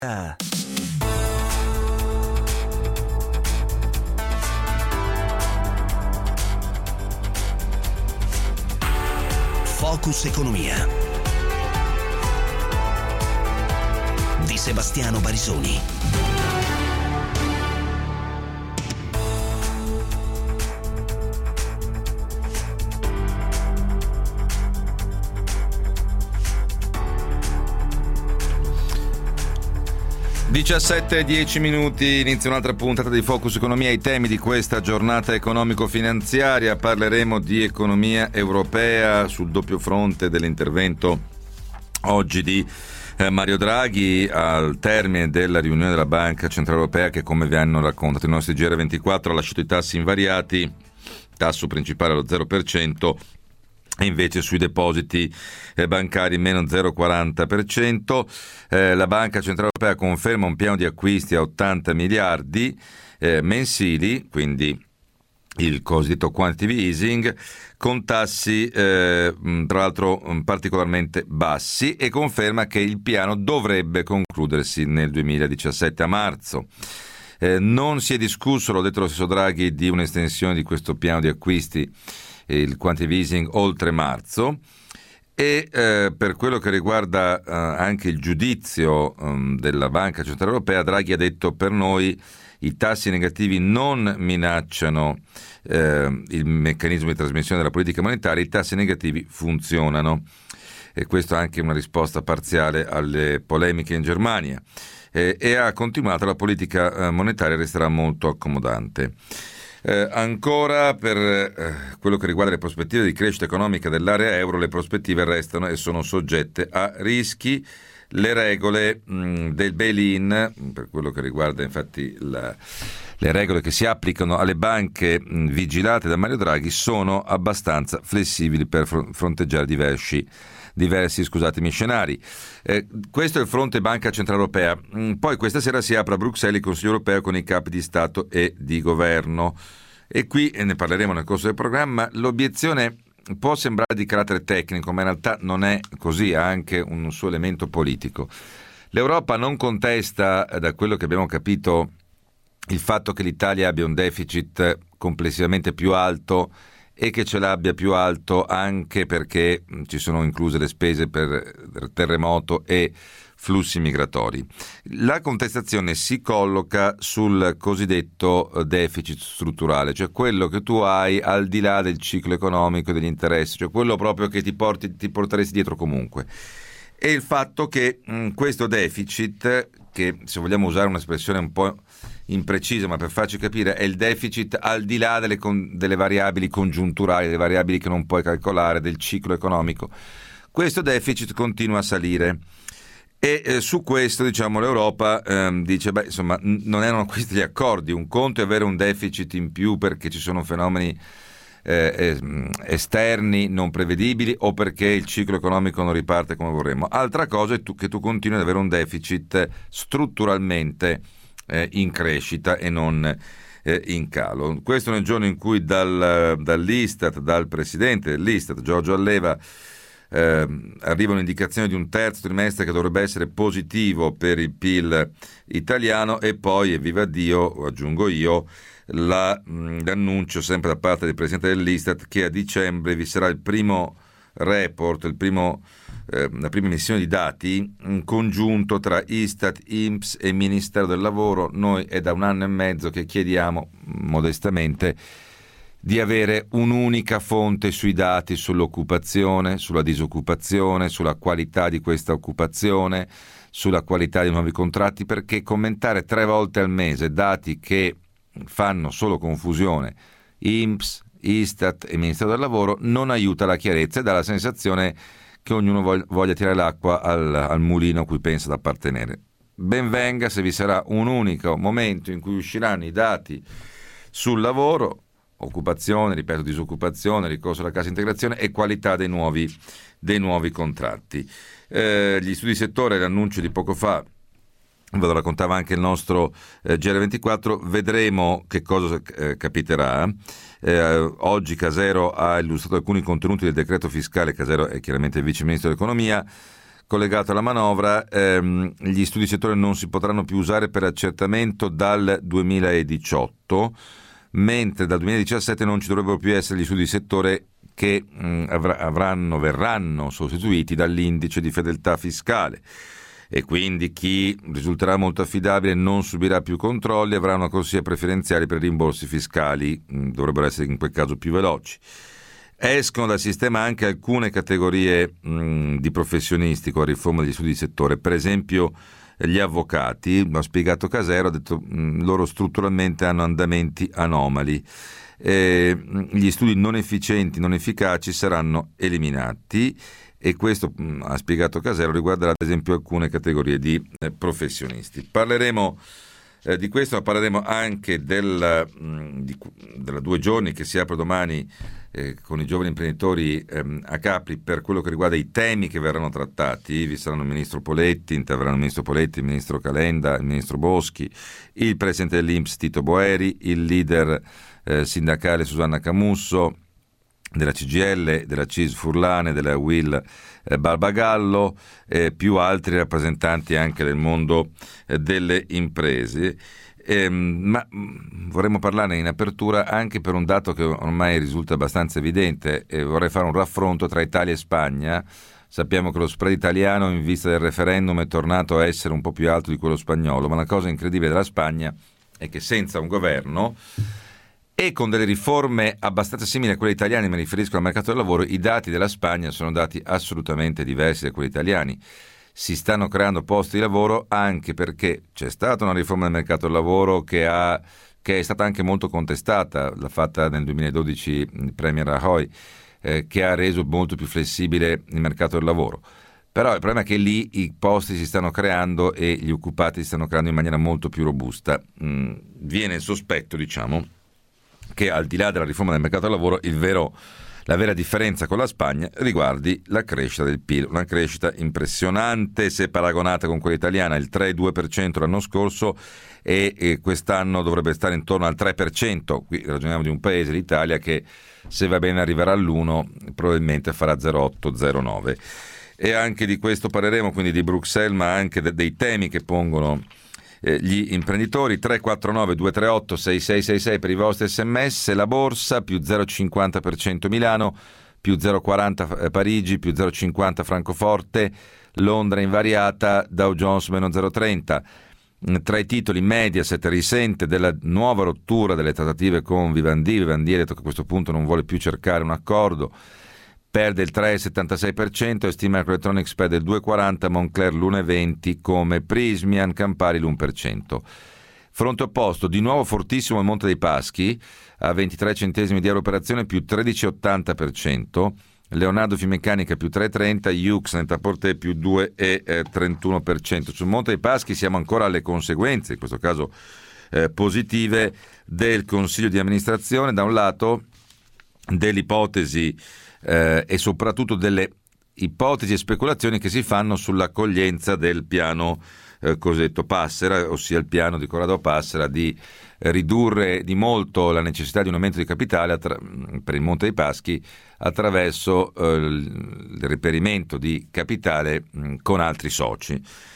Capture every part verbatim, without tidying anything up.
Ah. Focus Economia di Sebastiano Barisoni. diciassette e dieci minuti, inizia un'altra puntata di Focus Economia. I temi di questa giornata economico-finanziaria: parleremo di economia europea sul doppio fronte dell'intervento oggi di eh, Mario Draghi al termine della riunione della Banca Centrale Europea, che, come vi hanno raccontato i nostri G R ventiquattro, ha lasciato i tassi invariati, tasso principale allo zero per cento, e invece sui depositi eh, bancari meno zero virgola quaranta per cento. Eh, la Banca Centrale Europea conferma un piano di acquisti a ottanta miliardi eh, mensili, quindi il cosiddetto quantitative easing, con tassi eh, tra l'altro particolarmente bassi, e conferma che il piano dovrebbe concludersi nel duemiladiciassette a marzo. Eh, non si è discusso, l'ho detto lo stesso Draghi, di un'estensione di questo piano di acquisti, il quantitative easing, oltre marzo. E eh, per quello che riguarda eh, anche il giudizio um, della Banca Centrale Europea, Draghi ha detto: per noi i tassi negativi non minacciano eh, il meccanismo di trasmissione della politica monetaria, i tassi negativi funzionano. E questa è anche una risposta parziale alle polemiche in Germania. Eh, e ha continuato: la politica eh, monetaria resterà molto accomodante. Eh, ancora per eh, quello che riguarda le prospettive di crescita economica dell'area euro, le prospettive restano e sono soggette a rischi. Le regole mh, del bail-in, per quello che riguarda infatti la, le regole che si applicano alle banche mh, vigilate da Mario Draghi, sono abbastanza flessibili per fr- fronteggiare diversi diversi scusatemi scenari. Eh, questo è il fronte Banca Centrale Europea. Mm, poi questa sera si apre a Bruxelles il Consiglio Europeo con i capi di Stato e di Governo, e qui, e ne parleremo nel corso del programma, l'obiezione può sembrare di carattere tecnico, ma in realtà non è così, ha anche un suo elemento politico. L'Europa non contesta, da quello che abbiamo capito, il fatto che l'Italia abbia un deficit complessivamente più alto, e che ce l'abbia più alto anche perché ci sono incluse le spese per terremoto e flussi migratori. La contestazione si colloca sul cosiddetto deficit strutturale, cioè quello che tu hai al di là del ciclo economico e degli interessi, cioè quello proprio che ti, porti, ti porteresti dietro comunque. E il fatto che mh, questo deficit, che se vogliamo usare un'espressione un po' imprecisa, ma per farci capire, è il deficit al di là delle, con, delle variabili congiunturali, delle variabili che non puoi calcolare, del ciclo economico. Questo deficit continua a salire, e eh, su questo, diciamo, l'Europa ehm, dice, beh, insomma, n- non erano questi gli accordi. Un conto è avere un deficit in più perché ci sono fenomeni eh, esterni non prevedibili o perché il ciclo economico non riparte come vorremmo. Altra cosa è tu, che tu continui ad avere un deficit strutturalmente eh, in crescita e non eh, in calo. Questo nel giorno in cui dal, dall'Istat, dal presidente dell'Istat, Giorgio Alleva, eh, arriva un'indicazione di un terzo trimestre che dovrebbe essere positivo per il P I L italiano, e poi, e viva Dio, aggiungo io, La, mh, l'annuncio sempre da parte del presidente dell'Istat che a dicembre vi sarà il primo report, il primo, eh, la prima emissione di dati in congiunto tra Istat, I N P S e Ministero del Lavoro. Noi è da un anno e mezzo che chiediamo modestamente di avere un'unica fonte sui dati sull'occupazione, sulla disoccupazione, sulla qualità di questa occupazione, sulla qualità dei nuovi contratti, perché commentare tre volte al mese dati che fanno solo confusione, I N P S, Istat e Ministero del Lavoro, non aiuta la chiarezza e dà la sensazione che ognuno voglia tirare l'acqua al, al mulino a cui pensa di appartenere. Ben venga se vi sarà un unico momento in cui usciranno i dati sul lavoro, occupazione, ripeto, disoccupazione, ricorso alla cassa integrazione e qualità dei nuovi, dei nuovi contratti. Eh, gli studi di settore, l'annuncio di poco fa, ve lo raccontava anche il nostro eh, G R ventiquattro, vedremo che cosa eh, capiterà. Eh, oggi Casero ha illustrato alcuni contenuti del decreto fiscale. Casero è chiaramente il vice ministro dell'economia, collegato alla manovra, ehm, gli studi di settore non si potranno più usare per accertamento dal duemiladiciotto, mentre dal duemiladiciassette non ci dovrebbero più essere gli studi di settore che mh, avr- avranno, verranno sostituiti dall'indice di fedeltà fiscale, e quindi chi risulterà molto affidabile non subirà più controlli, avrà una corsia preferenziale per i rimborsi fiscali, mh, dovrebbero essere in quel caso più veloci. Escono dal sistema anche alcune categorie mh, di professionisti con la riforma degli studi di settore, per esempio gli avvocati. L'ha spiegato Casero, ha detto mh, loro strutturalmente hanno andamenti anomali. Eh, gli studi non efficienti, non efficaci saranno eliminati, e questo, mh, ha spiegato Casero, riguarderà ad esempio alcune categorie di eh, professionisti. Parleremo eh, di questo, ma parleremo anche del, mh, di, della due giorni che si apre domani eh, con i giovani imprenditori ehm, a Capri per quello che riguarda i temi che verranno trattati. Vi saranno il ministro Poletti, interverranno il ministro Poletti, il ministro Calenda, il ministro Boschi, il presidente dell'I N P S Tito Boeri, il leader eh, sindacale Susanna Camusso, della C G I L, della C I S Furlane, della U I L eh, Barbagallo, eh, più altri rappresentanti anche del mondo eh, delle imprese. Eh, ma mh, vorremmo parlarne in apertura anche per un dato che ormai risulta abbastanza evidente, e vorrei fare un raffronto tra Italia e Spagna. Sappiamo che lo spread italiano in vista del referendum è tornato a essere un po' più alto di quello spagnolo, ma la cosa incredibile della Spagna è che senza un governo e con delle riforme abbastanza simili a quelle italiane, mi riferisco al mercato del lavoro, i dati della Spagna sono dati assolutamente diversi da quelli italiani. Si stanno creando posti di lavoro anche perché c'è stata una riforma del mercato del lavoro che, ha, che è stata anche molto contestata, l'ha fatta nel duemiladodici il Premier Rajoy, eh, che ha reso molto più flessibile il mercato del lavoro. Però il problema è che lì i posti si stanno creando e gli occupati si stanno creando in maniera molto più robusta. Mm, viene il sospetto, diciamo, che al di là della riforma del mercato del lavoro il vero, la vera differenza con la Spagna riguardi la crescita del P I L, una crescita impressionante se paragonata con quella italiana, il tre virgola due per cento l'anno scorso, e, e quest'anno dovrebbe stare intorno al tre per cento. Qui ragioniamo di un paese, l'Italia, che se va bene arriverà all'uno, probabilmente farà zero virgola otto zero virgola nove. E anche di questo parleremo, quindi di Bruxelles, ma anche de- dei temi che pongono gli imprenditori. Tre quattro nove due tre otto sei sei sei sei per i vostri sms. La borsa più zero virgola cinquanta per cento Milano, più zero virgola quaranta Parigi, più zero virgola cinquanta Francoforte, Londra invariata, Dow Jones meno zero virgola trenta. Tra i titoli Mediaset risente della nuova rottura delle trattative con Vivendi. Vivendi ha detto che a questo punto non vuole più cercare un accordo, perde il tre virgola settantasei per cento, Estima Microelectronics perde il due virgola quaranta per cento, Moncler l'uno virgola venti per cento, come Prismian, Campari l'uno per cento. Fronte opposto, di nuovo fortissimo il Monte dei Paschi, a ventitré centesimi di euro operazione, più tredici virgola ottanta per cento, Leonardo Finmeccanica più tre virgola trenta, Yux Net-a-Porter più due virgola trentuno per cento. Sul Monte dei Paschi siamo ancora alle conseguenze, in questo caso eh, positive, del Consiglio di amministrazione, da un lato dell'ipotesi Eh, e soprattutto delle ipotesi e speculazioni che si fanno sull'accoglienza del piano eh, cosiddetto Passera, ossia il piano di Corrado Passera di eh, ridurre di molto la necessità di un aumento di capitale attra- per il Monte dei Paschi attraverso eh, il reperimento di capitale mh, con altri soci.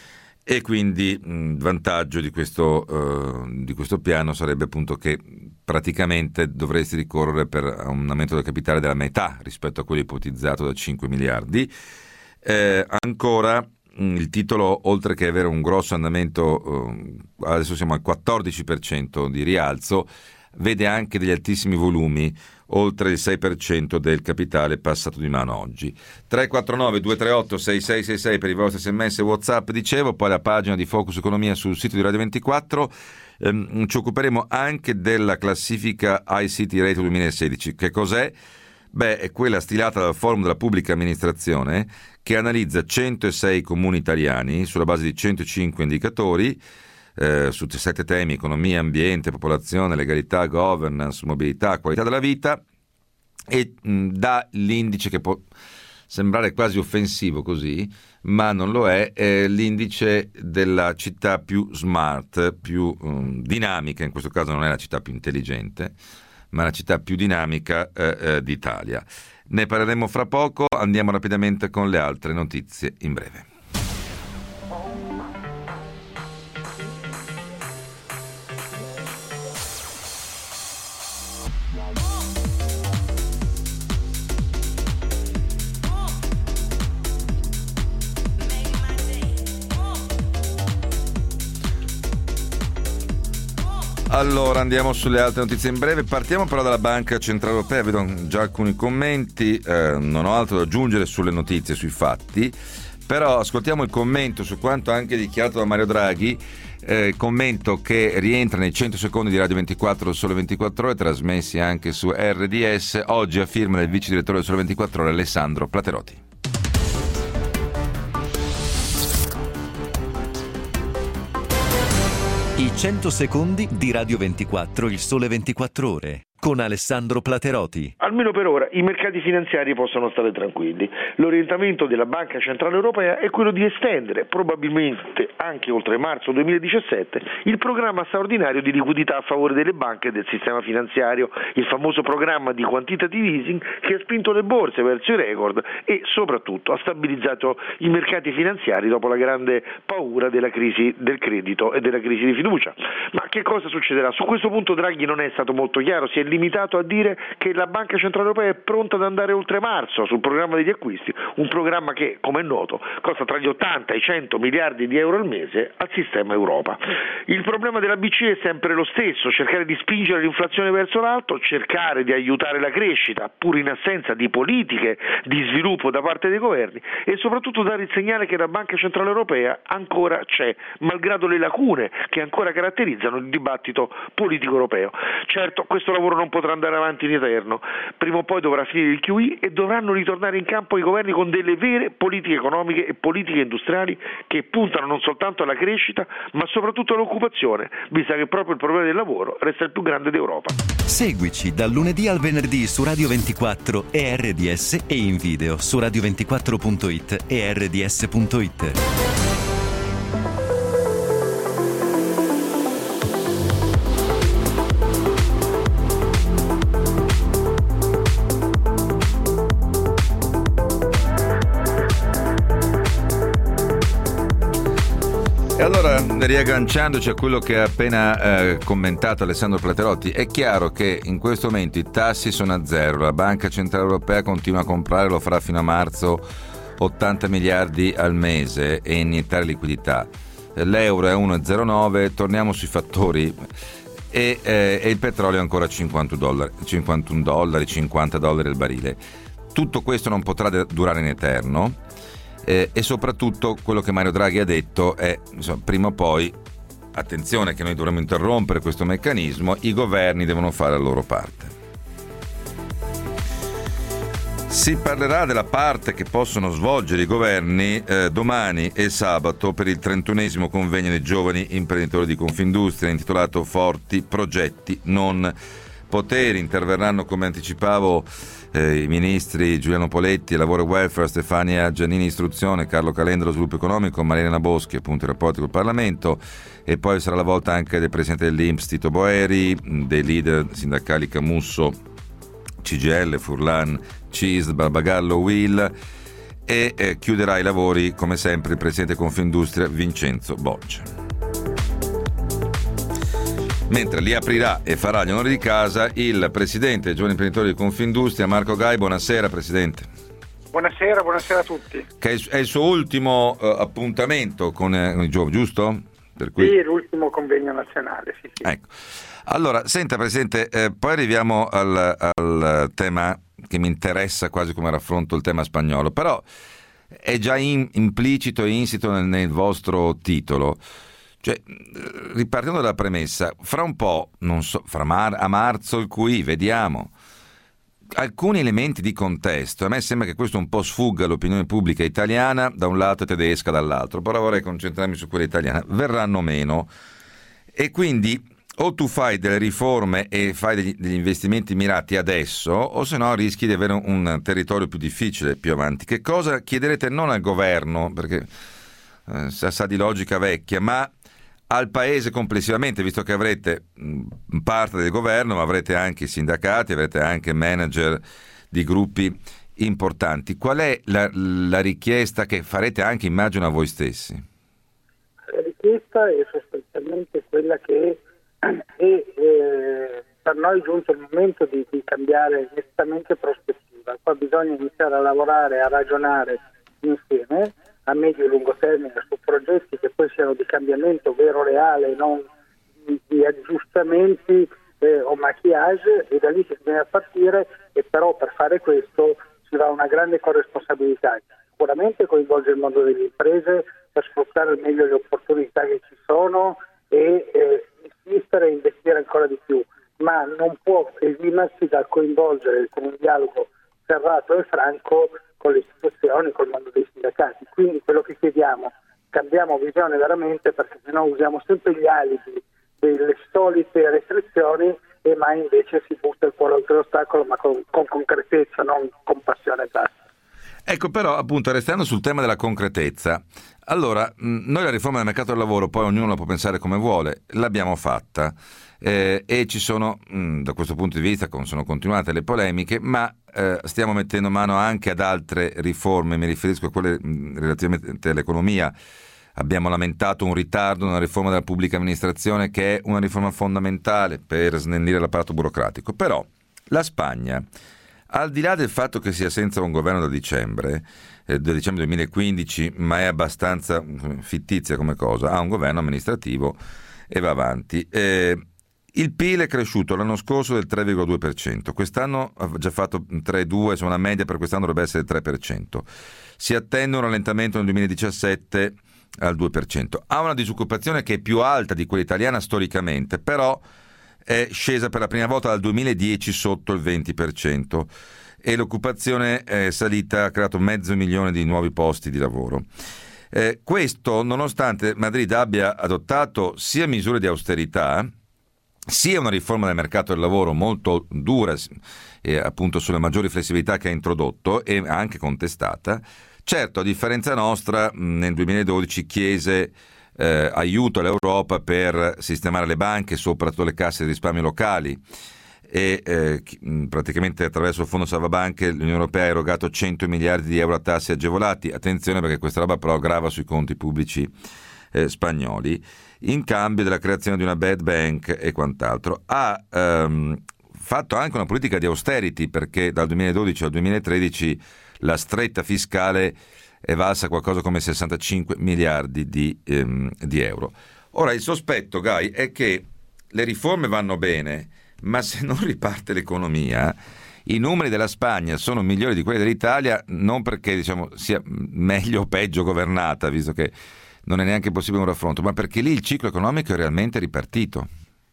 E quindi il vantaggio di questo, uh, di questo piano sarebbe appunto che praticamente dovresti ricorrere per un aumento del capitale della metà rispetto a quello ipotizzato da cinque miliardi. Eh, ancora mh, il titolo, oltre che avere un grosso andamento, uh, adesso siamo al quattordici per cento di rialzo, vede anche degli altissimi volumi, oltre il sei per cento del capitale passato di mano oggi. Tre quattro nove due tre otto sei sei sei sei per i vostri sms e WhatsApp, dicevo, poi la pagina di Focus Economia sul sito di Radio ventiquattro. Ehm, ci occuperemo anche della classifica I C T Rate duemilasedici. Che cos'è? Beh, è quella stilata dal Forum della Pubblica Amministrazione, che analizza centosei comuni italiani sulla base di centocinque indicatori, Eh, su sette temi: economia, ambiente, popolazione, legalità, governance, mobilità, qualità della vita, e mh, dà l'indice che può sembrare quasi offensivo così, ma non lo è, è l'indice della città più smart, più um, dinamica. In questo caso non è la città più intelligente, ma la città più dinamica eh, eh, d'Italia. Ne parleremo fra poco, andiamo rapidamente con le altre notizie in breve. Allora andiamo sulle altre notizie in breve. Partiamo però dalla Banca Centrale Europea. Vedo già alcuni commenti, eh, non ho altro da aggiungere sulle notizie, sui fatti, però ascoltiamo il commento su quanto anche dichiarato da Mario Draghi, eh, commento che rientra nei cento secondi di Radio ventiquattro Sole ventiquattro Ore, trasmessi anche su R D S, oggi a firma del vice direttore del Sole ventiquattro Ore Alessandro Platerotti. I cento secondi di Radio ventiquattro, il Sole ventiquattro Ore, con Alessandro Platerotti. Almeno per ora i mercati finanziari possono stare tranquilli. L'orientamento della Banca Centrale Europea è quello di estendere, probabilmente anche oltre marzo duemiladiciassette, il programma straordinario di liquidità a favore delle banche e del sistema finanziario, il famoso programma di quantitative easing che ha spinto le borse verso i record e soprattutto ha stabilizzato i mercati finanziari dopo la grande paura della crisi del credito e della crisi di fiducia. Ma che cosa succederà? Su questo punto Draghi non è stato molto chiaro, si è limitato a dire che la Banca Centrale Europea è pronta ad andare oltre marzo sul programma degli acquisti, un programma che, come è noto, costa tra gli ottanta e i cento miliardi di euro al mese al sistema Europa. Il problema della B C E è sempre lo stesso, cercare di spingere l'inflazione verso l'alto, cercare di aiutare la crescita, pur in assenza di politiche di sviluppo da parte dei governi, e soprattutto dare il segnale che la Banca Centrale Europea ancora c'è, malgrado le lacune che ancora caratterizzano il dibattito politico europeo. Certo, questo lavoro non potrà andare avanti in eterno, prima o poi dovrà finire il Q E e dovranno ritornare in campo i governi con delle vere politiche economiche e politiche industriali che puntano non soltanto alla crescita ma soprattutto all'occupazione, visto che proprio il problema del lavoro resta il più grande d'Europa. Seguici dal lunedì al venerdì su Radio ventiquattro e R D S e in video su radio ventiquattro punto it e R D S punto it. E allora, riagganciandoci a quello che ha appena eh, commentato Alessandro Platerotti, è chiaro che in questo momento i tassi sono a zero, la Banca Centrale Europea continua a comprare, lo farà fino a marzo, ottanta miliardi al mese e iniettare liquidità. L'euro è uno virgola zero nove, torniamo sui fattori, e, eh, e il petrolio è ancora a cinquanta dollari, cinquantuno dollari, cinquanta dollari al barile. Tutto questo non potrà durare in eterno. Eh, e soprattutto quello che Mario Draghi ha detto è, insomma, prima o poi, attenzione che noi dovremmo interrompere questo meccanismo, i governi devono fare la loro parte. Si parlerà della parte che possono svolgere i governi eh, domani e sabato per il trentunesimo convegno dei giovani imprenditori di Confindustria intitolato Forti progetti, non poteri. Interverranno, come anticipavo, Eh, i ministri Giuliano Poletti, Lavoro e Welfare, Stefania Giannini, Istruzione, Carlo Calenda, Sviluppo Economico, Marilena Boschi, appunto i rapporti col Parlamento, e poi sarà la volta anche del presidente dell'I N P S Tito Boeri, dei leader sindacali Camusso, C G I L, Furlan, C I S D, Barbagallo, U I L, e eh, chiuderà i lavori come sempre il presidente Confindustria Vincenzo Boccia. Mentre li aprirà e farà gli onori di casa il presidente dei giovani imprenditori di Confindustria, Marco Gai. Buonasera Presidente. Buonasera, buonasera a tutti. Che è il suo ultimo uh, appuntamento con, eh, con i giovani, giusto? Per cui... Sì, l'ultimo convegno nazionale, sì, sì. Ecco. Allora, senta Presidente, eh, poi arriviamo al, al tema che mi interessa quasi come raffronto il tema spagnolo, però è già in, implicito e insito nel, nel vostro titolo. Cioè, ripartendo dalla premessa, fra un po', non so, fra mar- a marzo il Q I, vediamo alcuni elementi di contesto. A me sembra che questo un po' sfugga all'opinione pubblica italiana da un lato e tedesca dall'altro, però vorrei concentrarmi su quella italiana. Verranno meno e quindi o tu fai delle riforme e fai degli, degli investimenti mirati adesso, o se no rischi di avere un, un territorio più difficile più avanti. Che cosa chiederete non al governo, perché eh, sa, sa di logica vecchia, ma al paese complessivamente, visto che avrete mh, parte del governo, ma avrete anche i sindacati, avrete anche manager di gruppi importanti. Qual è la, la richiesta che farete anche, immagino, a voi stessi? La richiesta è sostanzialmente quella che è, eh, per noi è giunto il momento di, di cambiare nettamente prospettiva. Qua bisogna iniziare a lavorare, a ragionare insieme a medio e lungo termine su progetti che poi siano di cambiamento vero, reale, non di, di aggiustamenti eh, o maquillage, e da lì che bisogna partire, e però per fare questo ci va una grande corresponsabilità. Sicuramente coinvolge il mondo delle imprese per sfruttare al meglio le opportunità che ci sono e eh, insistere e investire ancora di più, ma non può esimersi dal coinvolgere con un dialogo serrato e franco con le istituzioni, col mondo dei sindacati. Quindi quello che chiediamo, cambiamo visione veramente, perché sennò usiamo sempre gli alibi delle solite restrizioni e mai invece si butta il cuore oltre l'ostacolo, ma con, con concretezza, non con passione e basta. Ecco, però, appunto, restando sul tema della concretezza, allora, noi la riforma del mercato del lavoro, poi ognuno la può pensare come vuole, l'abbiamo fatta eh, e ci sono, mh, da questo punto di vista, sono continuate le polemiche, ma eh, stiamo mettendo mano anche ad altre riforme, mi riferisco a quelle mh, relativamente all'economia. Abbiamo lamentato un ritardo nella riforma della pubblica amministrazione, che è una riforma fondamentale per snellire l'apparato burocratico, però la Spagna, al di là del fatto che sia senza un governo da dicembre, eh, da dicembre duemilaquindici, ma è abbastanza fittizia come cosa, ha un governo amministrativo e va avanti. Eh, il P I L è cresciuto l'anno scorso del tre virgola due per cento, quest'anno ha già fatto tre virgola due, insomma una media per quest'anno dovrebbe essere il tre per cento. Si attende un rallentamento nel duemiladiciassette al due per cento. Ha una disoccupazione che è più alta di quella italiana storicamente, però è scesa per la prima volta dal duemiladieci sotto il venti per cento e l'occupazione è salita, ha creato mezzo milione di nuovi posti di lavoro. Eh, questo nonostante Madrid abbia adottato sia misure di austerità, sia una riforma del mercato del lavoro molto dura, eh, appunto sulle maggiori flessibilità che ha introdotto e anche contestata. Certo, a differenza nostra, nel duemiladodici chiese Eh, aiuto all'Europa per sistemare le banche, soprattutto le casse di risparmio locali, e eh, praticamente attraverso il fondo salvabanche l'Unione Europea ha erogato cento miliardi di euro a tassi agevolati. Attenzione, perché questa roba però grava sui conti pubblici eh, spagnoli, in cambio della creazione di una bad bank e quant'altro. Ha ehm, fatto anche una politica di austerity, perché dal duemiladodici al duemilatredici la stretta fiscale è valsa qualcosa come sessantacinque miliardi di, ehm, di euro. Ora, il sospetto, Guy, è che le riforme vanno bene, ma se non riparte l'economia, i numeri della Spagna sono migliori di quelli dell'Italia, non perché diciamo sia meglio o peggio governata, visto che non è neanche possibile un raffronto, ma perché lì il ciclo economico è realmente ripartito.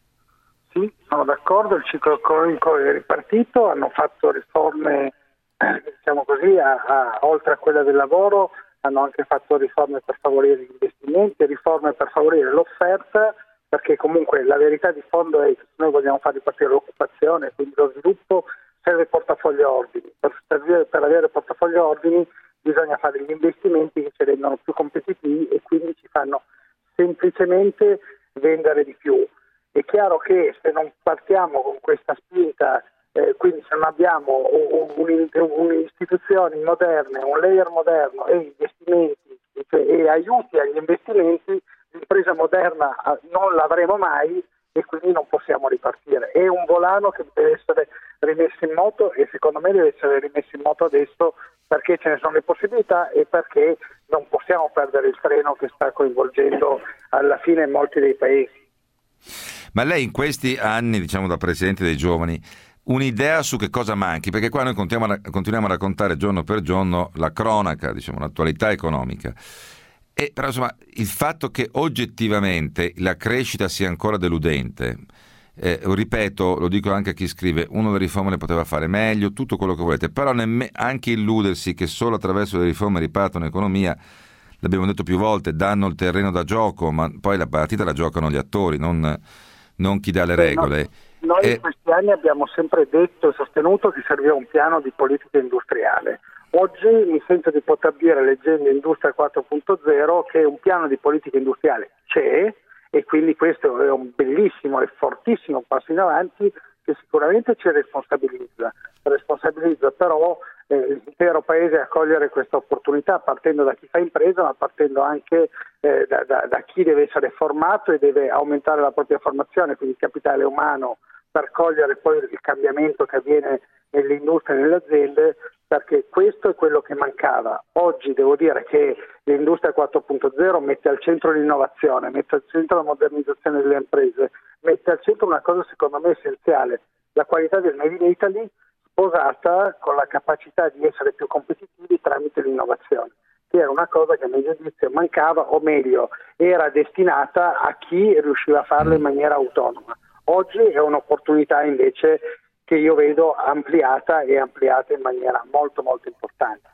Sì, sono d'accordo, il ciclo economico è ripartito, hanno fatto riforme, diciamo così, a, a, oltre a quella del lavoro, hanno anche fatto riforme per favorire gli investimenti, riforme per favorire l'offerta, perché comunque la verità di fondo è che se noi vogliamo far ripartire l'occupazione, quindi lo sviluppo, serve portafoglio ordini. Per, servire, per avere portafoglio ordini bisogna fare gli investimenti che ci rendono più competitivi e quindi ci fanno semplicemente vendere di più. È chiaro che se non partiamo con questa spinta, Eh, quindi se non abbiamo un'istituzioni moderne, un layer moderno e investimenti cioè, e aiuti agli investimenti, l'impresa moderna non l'avremo mai e quindi non possiamo ripartire. È un volano che deve essere rimesso in moto e secondo me deve essere rimesso in moto adesso, perché ce ne sono le possibilità e perché non possiamo perdere il treno che sta coinvolgendo alla fine molti dei paesi. Ma lei in questi anni, diciamo da presidente dei giovani, un'idea su che cosa manchi? Perché qua noi continuiamo a, continuiamo a raccontare giorno per giorno la cronaca, diciamo l'attualità economica, e però insomma il fatto che oggettivamente la crescita sia ancora deludente, eh, ripeto, lo dico anche a chi scrive, uno delle riforme le poteva fare meglio, tutto quello che volete, però nemm- anche illudersi che solo attraverso le riforme ripartono l'economia, l'abbiamo detto più volte, danno il terreno da gioco, ma poi la partita la giocano gli attori, non, non chi dà le regole. No. Noi e... in questi anni abbiamo sempre detto e sostenuto che serviva un piano di politica industriale. Oggi mi sento di poter dire, leggendo Industria quattro punto zero, che un piano di politica industriale c'è e quindi questo è un bellissimo e fortissimo passo in avanti che sicuramente ci responsabilizza. Responsabilizza però eh, l'intero Paese a cogliere questa opportunità, partendo da chi fa impresa, ma partendo anche eh, da, da, da chi deve essere formato e deve aumentare la propria formazione, quindi il capitale umano, per cogliere poi il cambiamento che avviene nell'industria e nelle aziende, perché questo è quello che mancava. Oggi devo dire che l'Industria quattro punto zero mette al centro l'innovazione, mette al centro la modernizzazione delle imprese, mette al centro una cosa secondo me essenziale, la qualità del Made in Italy sposata con la capacità di essere più competitivi tramite l'innovazione, che era una cosa che a mio giudizio mancava, o meglio era destinata a chi riusciva a farlo in maniera autonoma. Oggi è un'opportunità invece che io vedo ampliata e ampliata in maniera molto molto importante.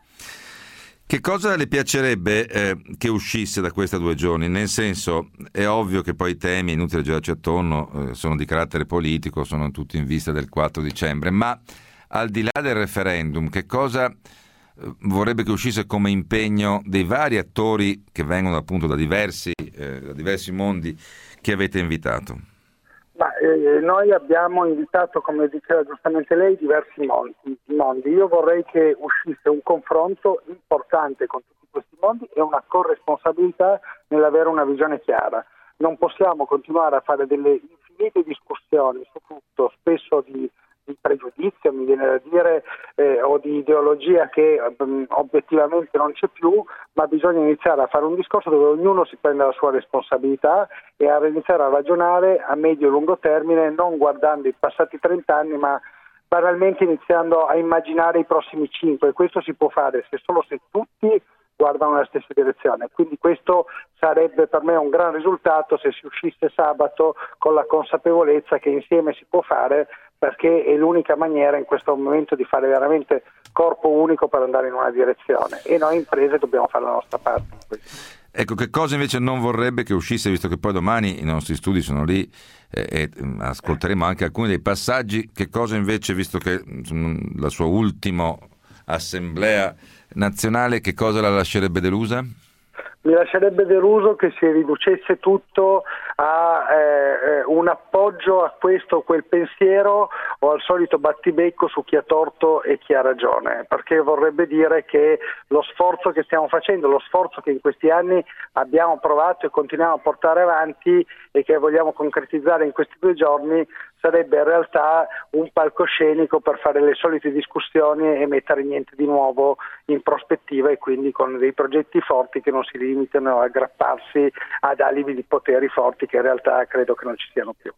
Che cosa le piacerebbe eh, che uscisse da questi due giorni? Nel senso, è ovvio che poi i temi, inutile girarci attorno, eh, sono di carattere politico, sono tutti in vista del quattro dicembre, ma al di là del referendum, che cosa eh, vorrebbe che uscisse come impegno dei vari attori che vengono appunto da diversi, eh, da diversi mondi che avete invitato? Ma, eh, noi abbiamo invitato, come diceva giustamente lei, diversi mondi, mondi. Io vorrei che uscisse un confronto importante con tutti questi mondi e una corresponsabilità nell'avere una visione chiara. Non possiamo continuare a fare delle infinite discussioni su tutto, spesso di, di pregiudizio, mi viene da dire, eh, o di ideologia che um, obiettivamente non c'è più, ma bisogna iniziare a fare un discorso dove ognuno si prende la sua responsabilità e a iniziare a ragionare a medio e lungo termine, non guardando i passati trent'anni, ma banalmente iniziando a immaginare i prossimi cinque. E questo si può fare se solo se tutti guardano nella stessa direzione. Quindi questo sarebbe per me un gran risultato se si uscisse sabato con la consapevolezza che insieme si può fare, perché è l'unica maniera in questo momento di fare veramente corpo unico per andare in una direzione, e noi imprese dobbiamo fare la nostra parte. Ecco, che cosa invece non vorrebbe che uscisse, visto che poi domani i nostri studi sono lì eh, e ascolteremo anche alcuni dei passaggi, che cosa invece, visto che mh, la sua ultima assemblea nazionale, che cosa la lascerebbe delusa? Mi lascerebbe deluso che si riducesse tutto a eh, un appoggio a questo o quel pensiero o al solito battibecco su chi ha torto e chi ha ragione, perché vorrebbe dire che lo sforzo che stiamo facendo, lo sforzo che in questi anni abbiamo provato e continuiamo a portare avanti e che vogliamo concretizzare in questi due giorni, sarebbe in realtà un palcoscenico per fare le solite discussioni e mettere niente di nuovo in prospettiva, e quindi con dei progetti forti che non si limitano a aggrapparsi ad alibi di poteri forti che in realtà credo che non ci siano più.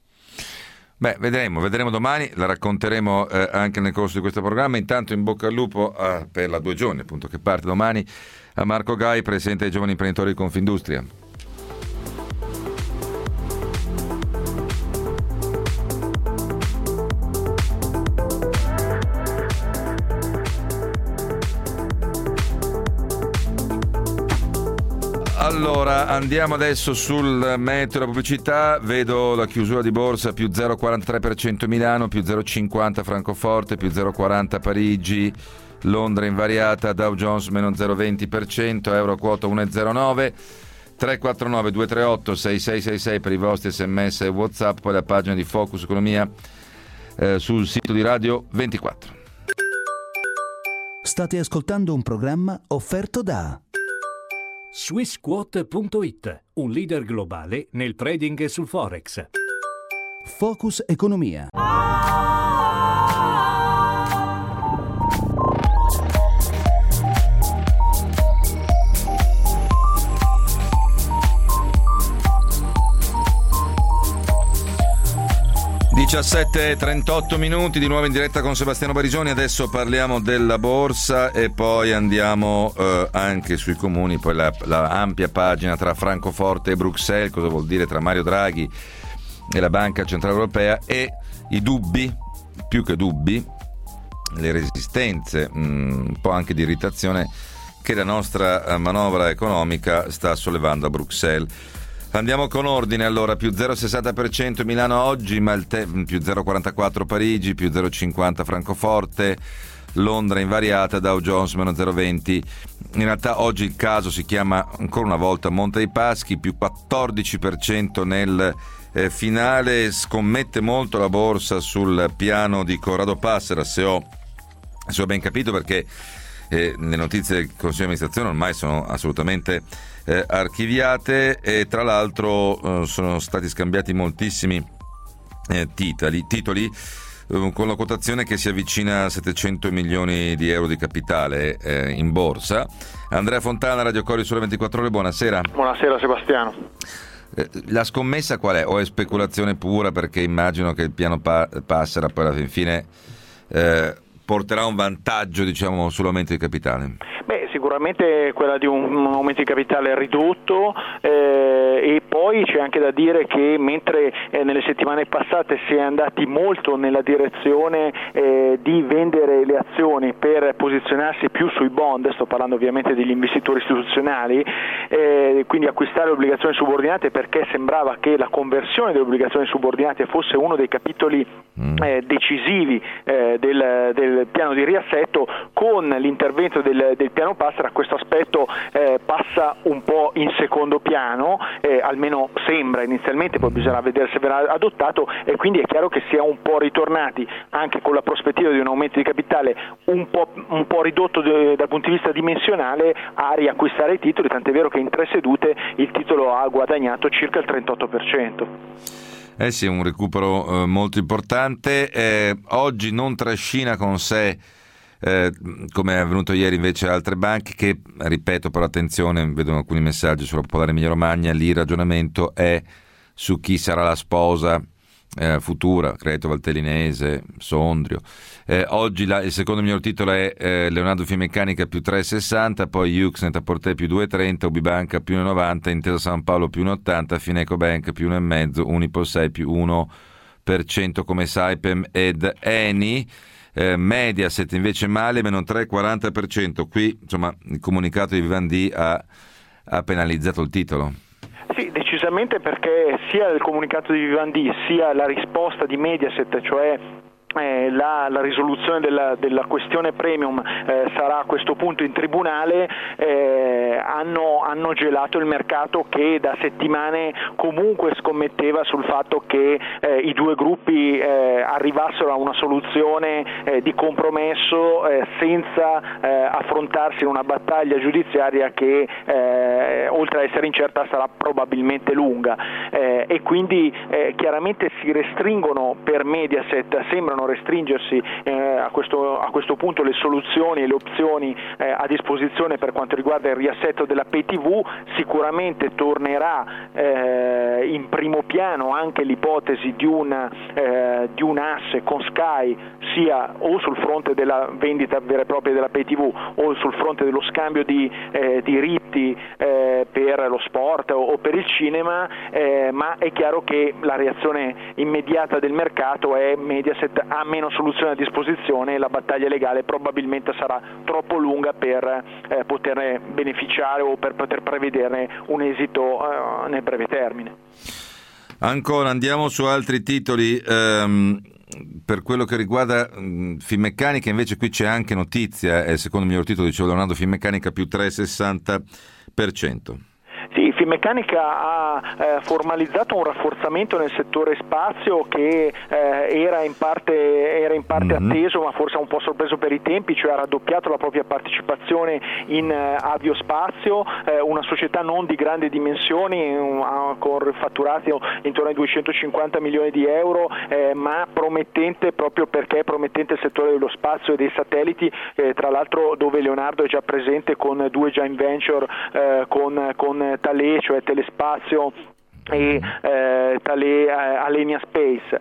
Beh, vedremo, vedremo domani, la racconteremo eh, anche nel corso di questo programma. Intanto in bocca al lupo eh, per la due giorni, appunto, che parte domani, a Marco Gai, presidente dei giovani imprenditori di Confindustria. Allora, andiamo adesso sul meteo della pubblicità. Vedo la chiusura di borsa più zero virgola quarantatré per cento Milano, più zero virgola cinquanta Francoforte, più zero virgola quaranta Parigi, Londra invariata, Dow Jones meno zero virgola venti per cento, euro quota uno virgola zero nove. tre quattro nove due tre otto sei sei sei sei per i vostri sms e WhatsApp, poi la pagina di Focus Economia eh, sul sito di Radio ventiquattro. State ascoltando un programma offerto da Swissquote punto it, un leader globale nel trading sul Forex. Focus Economia. diciassette e trentotto minuti, di nuovo in diretta con Sebastiano Barisoni. Adesso parliamo della borsa e poi andiamo eh, anche sui comuni, poi la, la ampia pagina tra Francoforte e Bruxelles, cosa vuol dire tra Mario Draghi e la Banca Centrale Europea, e i dubbi, più che dubbi, le resistenze, mh, un po' anche di irritazione che la nostra manovra economica sta sollevando a Bruxelles. Andiamo con ordine, allora, più zero virgola sessanta per cento Milano oggi, Malte, più zero virgola quarantaquattro Parigi, più zero virgola cinquanta Francoforte, Londra invariata, Dow Jones meno zero virgola venti. In realtà oggi il caso si chiama ancora una volta Monte dei Paschi, più quattordici per cento nel eh, finale. Scommette molto la borsa sul piano di Corrado Passera, se ho, se ho ben capito, perché eh, le notizie del Consiglio di amministrazione ormai sono assolutamente Eh, archiviate, e tra l'altro eh, sono stati scambiati moltissimi eh, titoli, titoli eh, con la quotazione che si avvicina a settecento milioni di euro di capitale eh, in borsa. Andrea Fontana, Radio Cori Sole ventiquattro Ore, buonasera. Buonasera Sebastiano. Eh, la scommessa qual è? O è speculazione pura, perché immagino che il piano pa- Passera poi alla fine eh, porterà un vantaggio, diciamo, sull'aumento di capitale? Beh, sicuramente quella di un, un aumento di capitale ridotto, eh, e poi c'è anche da dire che mentre eh, nelle settimane passate si è andati molto nella direzione eh, di vendere le azioni per posizionarsi più sui bond, sto parlando ovviamente degli investitori istituzionali, eh, quindi acquistare obbligazioni subordinate, perché sembrava che la conversione delle obbligazioni subordinate fosse uno dei capitoli eh, decisivi eh, del, del piano di riassetto. Con l'intervento del, del piano Passera questo aspetto eh, passa un po' in secondo piano, eh, almeno sembra inizialmente, poi bisognerà vedere se verrà adottato, e quindi è chiaro che si è un po' ritornati anche con la prospettiva di un aumento di capitale un po', un po' ridotto de, dal punto di vista dimensionale a riacquistare i titoli, tant'è vero che in tre sedute il titolo ha guadagnato circa il trentotto per cento. Eh sì, un recupero eh, molto importante. Eh, oggi non trascina con sé, eh, come è avvenuto ieri invece altre banche, che, ripeto, però attenzione, vedo alcuni messaggi sulla Popolare Emilia Romagna, lì il ragionamento è su chi sarà la sposa eh, futura, Credito Valtellinese, Sondrio. Eh, oggi la, il secondo miglior titolo è eh, Leonardo Finmeccanica più tre virgola sessanta, poi Yux Net-a-Porter più due virgola trenta, Ubibanca più uno virgola novanta, Intesa San Paolo più uno virgola ottanta, Fineco Bank più uno virgola cinque, Unipol sei più uno per cento come Saipem ed Eni. Eh, Mediaset invece male, meno tre virgola quaranta per cento. Qui insomma il comunicato di Vivendi ha, ha penalizzato il titolo. Sì, decisamente, perché sia il comunicato di Vivendi sia la risposta di Mediaset, cioè Eh, la, la risoluzione della, della questione premium eh, sarà a questo punto in tribunale, eh, hanno, hanno gelato il mercato, che da settimane comunque scommetteva sul fatto che eh, i due gruppi eh, arrivassero a una soluzione eh, di compromesso eh, senza eh, affrontarsi in una battaglia giudiziaria che eh, oltre a essere incerta sarà probabilmente lunga, eh, e quindi eh, chiaramente si restringono per Mediaset, sembrano restringersi eh, a, questo, a questo punto le soluzioni e le opzioni eh, a disposizione per quanto riguarda il riassetto della Pay tivù. Sicuramente tornerà eh, in primo piano anche l'ipotesi di un, eh, di un asse con Sky, sia o sul fronte della vendita vera e propria della Pay tivù o sul fronte dello scambio di eh, diritti eh, per lo sport o, o per il cinema, eh, ma è chiaro che la reazione immediata del mercato è Mediaset ha meno soluzioni a disposizione e la battaglia legale probabilmente sarà troppo lunga per eh, poterne beneficiare o per poter prevederne un esito eh, nel breve termine. Ancora andiamo su altri titoli. Ehm, per quello che riguarda mh, Finmeccanica invece qui c'è anche notizia, è il secondo miglior titolo, dicevo Leonardo, Finmeccanica più tre virgola sessanta per cento. Sì, Finmeccanica ha eh, formalizzato un rafforzamento nel settore spazio che eh, era in parte, era in parte mm-hmm. atteso, ma forse un po' sorpreso per i tempi, cioè ha raddoppiato la propria partecipazione in eh, Aviospazio, eh, una società non di grandi dimensioni, um, con fatturati intorno ai duecentocinquanta milioni di euro, eh, ma promettente proprio perché è promettente il settore dello spazio e dei satelliti, eh, tra l'altro dove Leonardo è già presente con due joint venture eh, con, con Thales, cioè Telespazio e eh, tale eh, Alenia Space.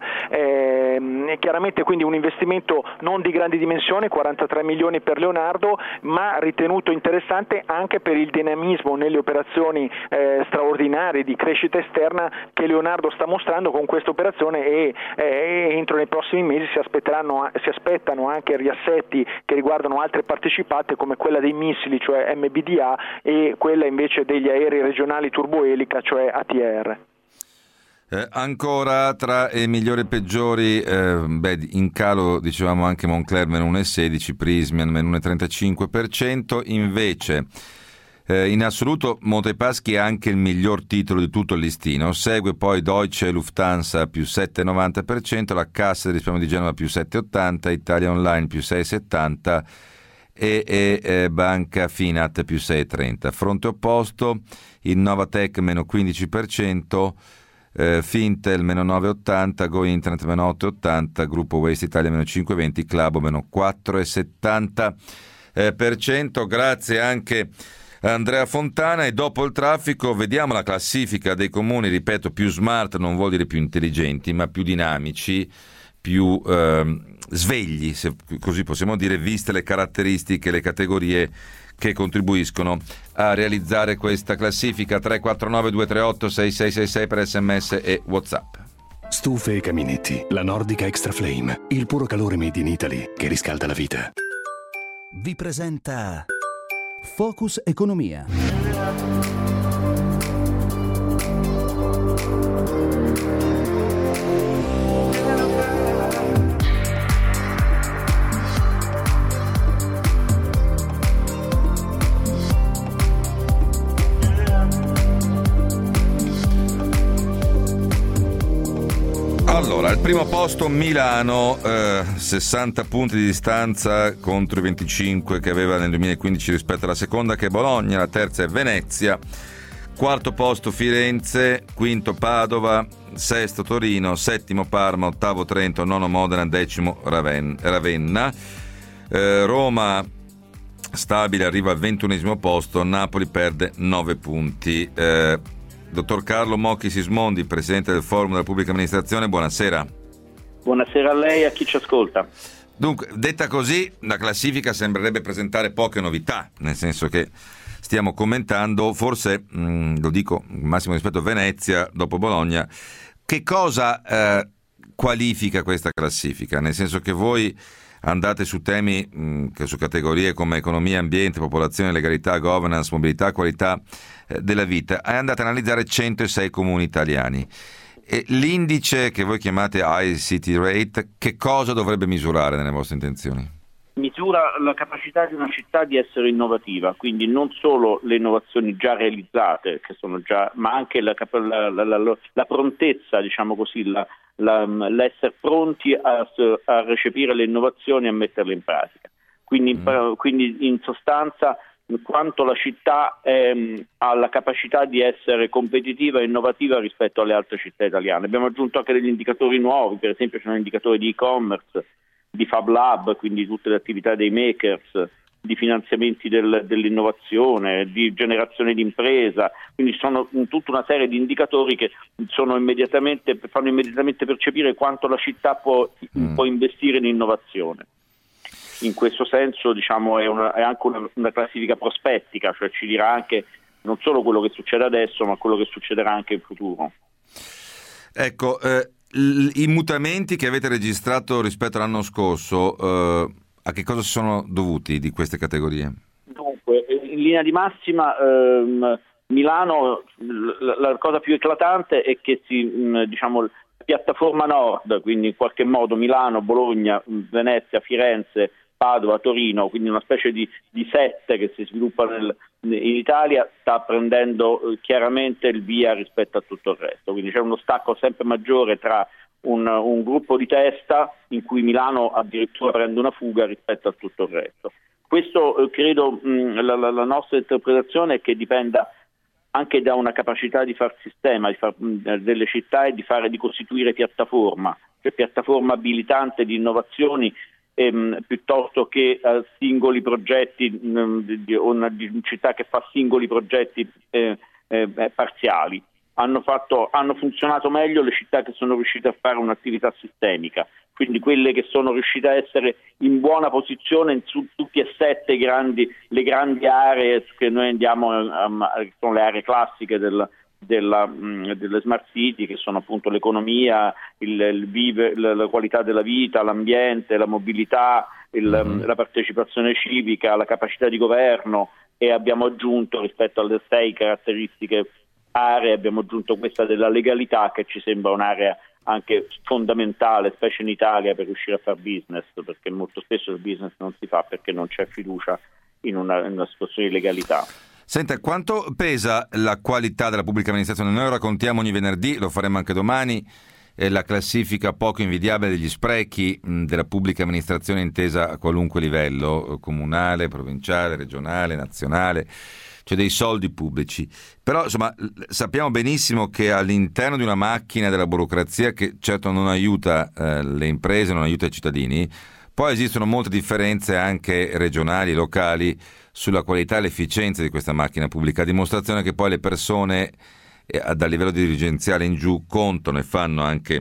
Eh, chiaramente quindi un investimento non di grandi dimensioni, quarantatré milioni per Leonardo, ma ritenuto interessante anche per il dinamismo nelle operazioni eh, straordinarie di crescita esterna che Leonardo sta mostrando con questa operazione, e eh, entro nei prossimi mesi si aspetteranno si aspettano anche riassetti che riguardano altre partecipate come quella dei missili, cioè M B D A, e quella invece degli aerei regionali turboelica, cioè A T R. Eh, ancora tra i migliori e peggiori, eh, beh, in calo dicevamo anche Moncler meno uno virgola sedici, Prysmian meno uno virgola trentacinque per cento, invece eh, in assoluto Montepaschi è anche il miglior titolo di tutto il listino, segue poi Deutsche Lufthansa più sette virgola novanta per cento, la Cassa di risparmio di Genova più sette virgola ottanta, Italia Online più sei virgola settanta e, e eh, Banca Finat più sei virgola trenta. Fronte opposto il Novatec meno quindici per cento, Uh, Fintel meno nove virgola ottanta, Go Internet meno otto virgola ottanta, Gruppo Waste Italia meno cinque virgola venti, Clabo meno quattro virgola settanta per cento. Grazie anche Andrea Fontana. E dopo il traffico vediamo la classifica dei comuni, ripeto, più smart non vuol dire più intelligenti, ma più dinamici, più eh, svegli, se così possiamo dire, viste le caratteristiche, le categorie che contribuiscono a realizzare questa classifica. Tre quattro nove due tre otto sei sei sei sei per sms e WhatsApp. Stufe e caminetti, la Nordica Extra Flame, il puro calore made in Italy che riscalda la vita. Vi presenta Focus Economia. Allora, al primo posto Milano, eh, sessanta punti di distanza contro i venticinque che aveva nel duemilaquindici rispetto alla seconda, che è Bologna. La terza è Venezia, quarto posto Firenze, quinto Padova, sesto Torino, settimo Parma, ottavo Trento, nono Modena, decimo Raven- Ravenna. eh, Roma stabile, arriva al ventunesimo posto, Napoli perde nove punti. eh, Dottor Carlo Mocchi Sismondi, Presidente del Forum della Pubblica Amministrazione, buonasera. Buonasera a lei e a chi ci ascolta. Dunque, detta così, la classifica sembrerebbe presentare poche novità, nel senso che stiamo commentando, forse, mh, lo dico, massimo rispetto a Venezia, dopo Bologna, che cosa eh, qualifica questa classifica? Nel senso che voi andate su temi, mh, su categorie come economia, ambiente, popolazione, legalità, governance, mobilità, qualità eh, della vita, e andate a analizzare centosei comuni italiani. E l'indice che voi chiamate I C T Rate, che cosa dovrebbe misurare nelle vostre intenzioni? Misura la capacità di una città di essere innovativa, quindi non solo le innovazioni già realizzate, che sono già, ma anche la, la, la, la, la prontezza, diciamo così, la, la, l'essere pronti a, a recepire le innovazioni e a metterle in pratica. Quindi, mm. quindi in sostanza quanto la città ehm, ha la capacità di essere competitiva e innovativa rispetto alle altre città italiane. Abbiamo aggiunto anche degli indicatori nuovi, per esempio c'è un indicatore di e-commerce, di Fab Lab, quindi tutte le attività dei makers, di finanziamenti del, dell'innovazione, di generazione di impresa, quindi sono tutta una serie di indicatori che sono immediatamente, fanno immediatamente percepire quanto la città può, mm. può investire in innovazione. In questo senso, diciamo, è, una, è anche una, una classifica prospettica, cioè ci dirà anche non solo quello che succede adesso, ma quello che succederà anche in futuro. Ecco, eh, i mutamenti che avete registrato rispetto all'anno scorso, eh, a che cosa si sono dovuti di queste categorie? Dunque, in linea di massima, ehm, Milano, la, la cosa più eclatante è che si, mh, diciamo, piattaforma nord, quindi in qualche modo Milano, Bologna, Venezia, Firenze, Padova, Torino, quindi una specie di, di sette che si sviluppa nel, in Italia, sta prendendo eh, chiaramente il via rispetto a tutto il resto, quindi c'è uno stacco sempre maggiore tra un, un gruppo di testa in cui Milano addirittura prende una fuga rispetto a tutto il resto. Questo eh, credo mh, la, la, la nostra interpretazione è che dipenda anche da una capacità di far sistema, di far, mh, delle città e di fare di costituire piattaforma, cioè piattaforma abilitante di innovazioni, Ehm, piuttosto che eh, singoli progetti mh, di, di una di città che fa singoli progetti eh, eh, parziali. Hanno fatto, hanno funzionato meglio le città che sono riuscite a fare un'attività sistemica, quindi quelle che sono riuscite a essere in buona posizione in su, tutti e sette grandi, le grandi aree che noi andiamo a, a, che sono le aree classiche del Della, mh, delle smart city, che sono appunto l'economia, il, il vive, la, la qualità della vita, l'ambiente, la mobilità, il, mm-hmm. la partecipazione civica, la capacità di governo, e abbiamo aggiunto rispetto alle sei caratteristiche aree, abbiamo aggiunto questa della legalità, che ci sembra un'area anche fondamentale, specie in Italia, per riuscire a fare business, perché molto spesso il business non si fa perché non c'è fiducia in una, in una situazione di legalità. Senta, quanto pesa la qualità della pubblica amministrazione? Noi raccontiamo ogni venerdì, lo faremo anche domani, eh, la classifica poco invidiabile degli sprechi mh, della pubblica amministrazione intesa a qualunque livello, comunale, provinciale, regionale, nazionale, cioè dei soldi pubblici. Però insomma sappiamo benissimo che all'interno di una macchina della burocrazia, che certo non aiuta eh, le imprese, non aiuta i cittadini, Poi esistono molte differenze anche regionali e locali sulla qualità e l'efficienza di questa macchina pubblica, a dimostrazione che poi le persone eh, dal livello dirigenziale in giù contano e fanno anche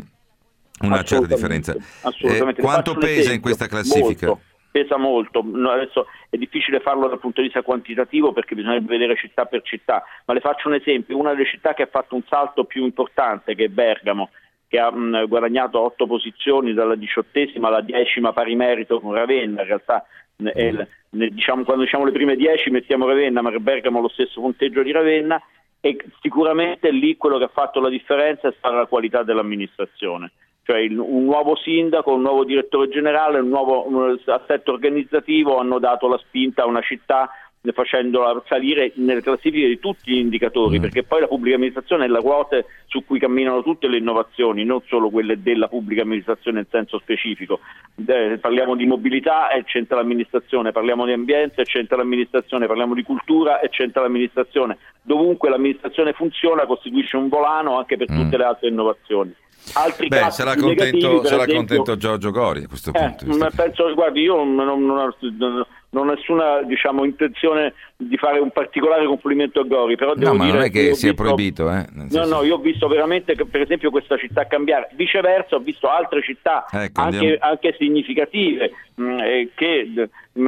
una certa differenza. Assolutamente. Eh, quanto pesa esempio, in questa classifica? Molto, pesa molto. No, adesso è difficile farlo dal punto di vista quantitativo perché bisognerebbe vedere città per città, ma le faccio un esempio. Una delle città che ha fatto un salto più importante, che è Bergamo, che ha mh, guadagnato otto posizioni dalla diciottesima alla decima pari merito con Ravenna. In realtà mh, è, ne, diciamo, quando diciamo le prime dieci mettiamo Ravenna, ma Bergamo ha lo stesso punteggio di Ravenna, e sicuramente lì quello che ha fatto la differenza è stata la qualità dell'amministrazione. Cioè il, un nuovo sindaco, un nuovo direttore generale, un nuovo un assetto organizzativo hanno dato la spinta a una città facendola salire nelle classifiche di tutti gli indicatori, mm. perché poi la pubblica amministrazione è la ruota su cui camminano tutte le innovazioni, non solo quelle della pubblica amministrazione in senso specifico. Eh, parliamo di mobilità e c'entra l'amministrazione, parliamo di ambiente e c'entra l'amministrazione, parliamo di cultura e c'entra l'amministrazione. Dovunque l'amministrazione funziona costituisce un volano anche per tutte mm. le altre innovazioni. Altri Beh, casi sarà negativi, contento, sarà esempio, contento Giorgio Gori a questo eh, punto. Di vista. Penso, guardi, io non, non, non, non ho nessuna diciamo, intenzione di fare un particolare complimento a Gori, però devo no, ma dire non è che sia visto, proibito. Eh? No, no, io ho visto veramente che per esempio questa città cambiare. Viceversa, ho visto altre città ecco, anche, anche significative mh, eh, che mh,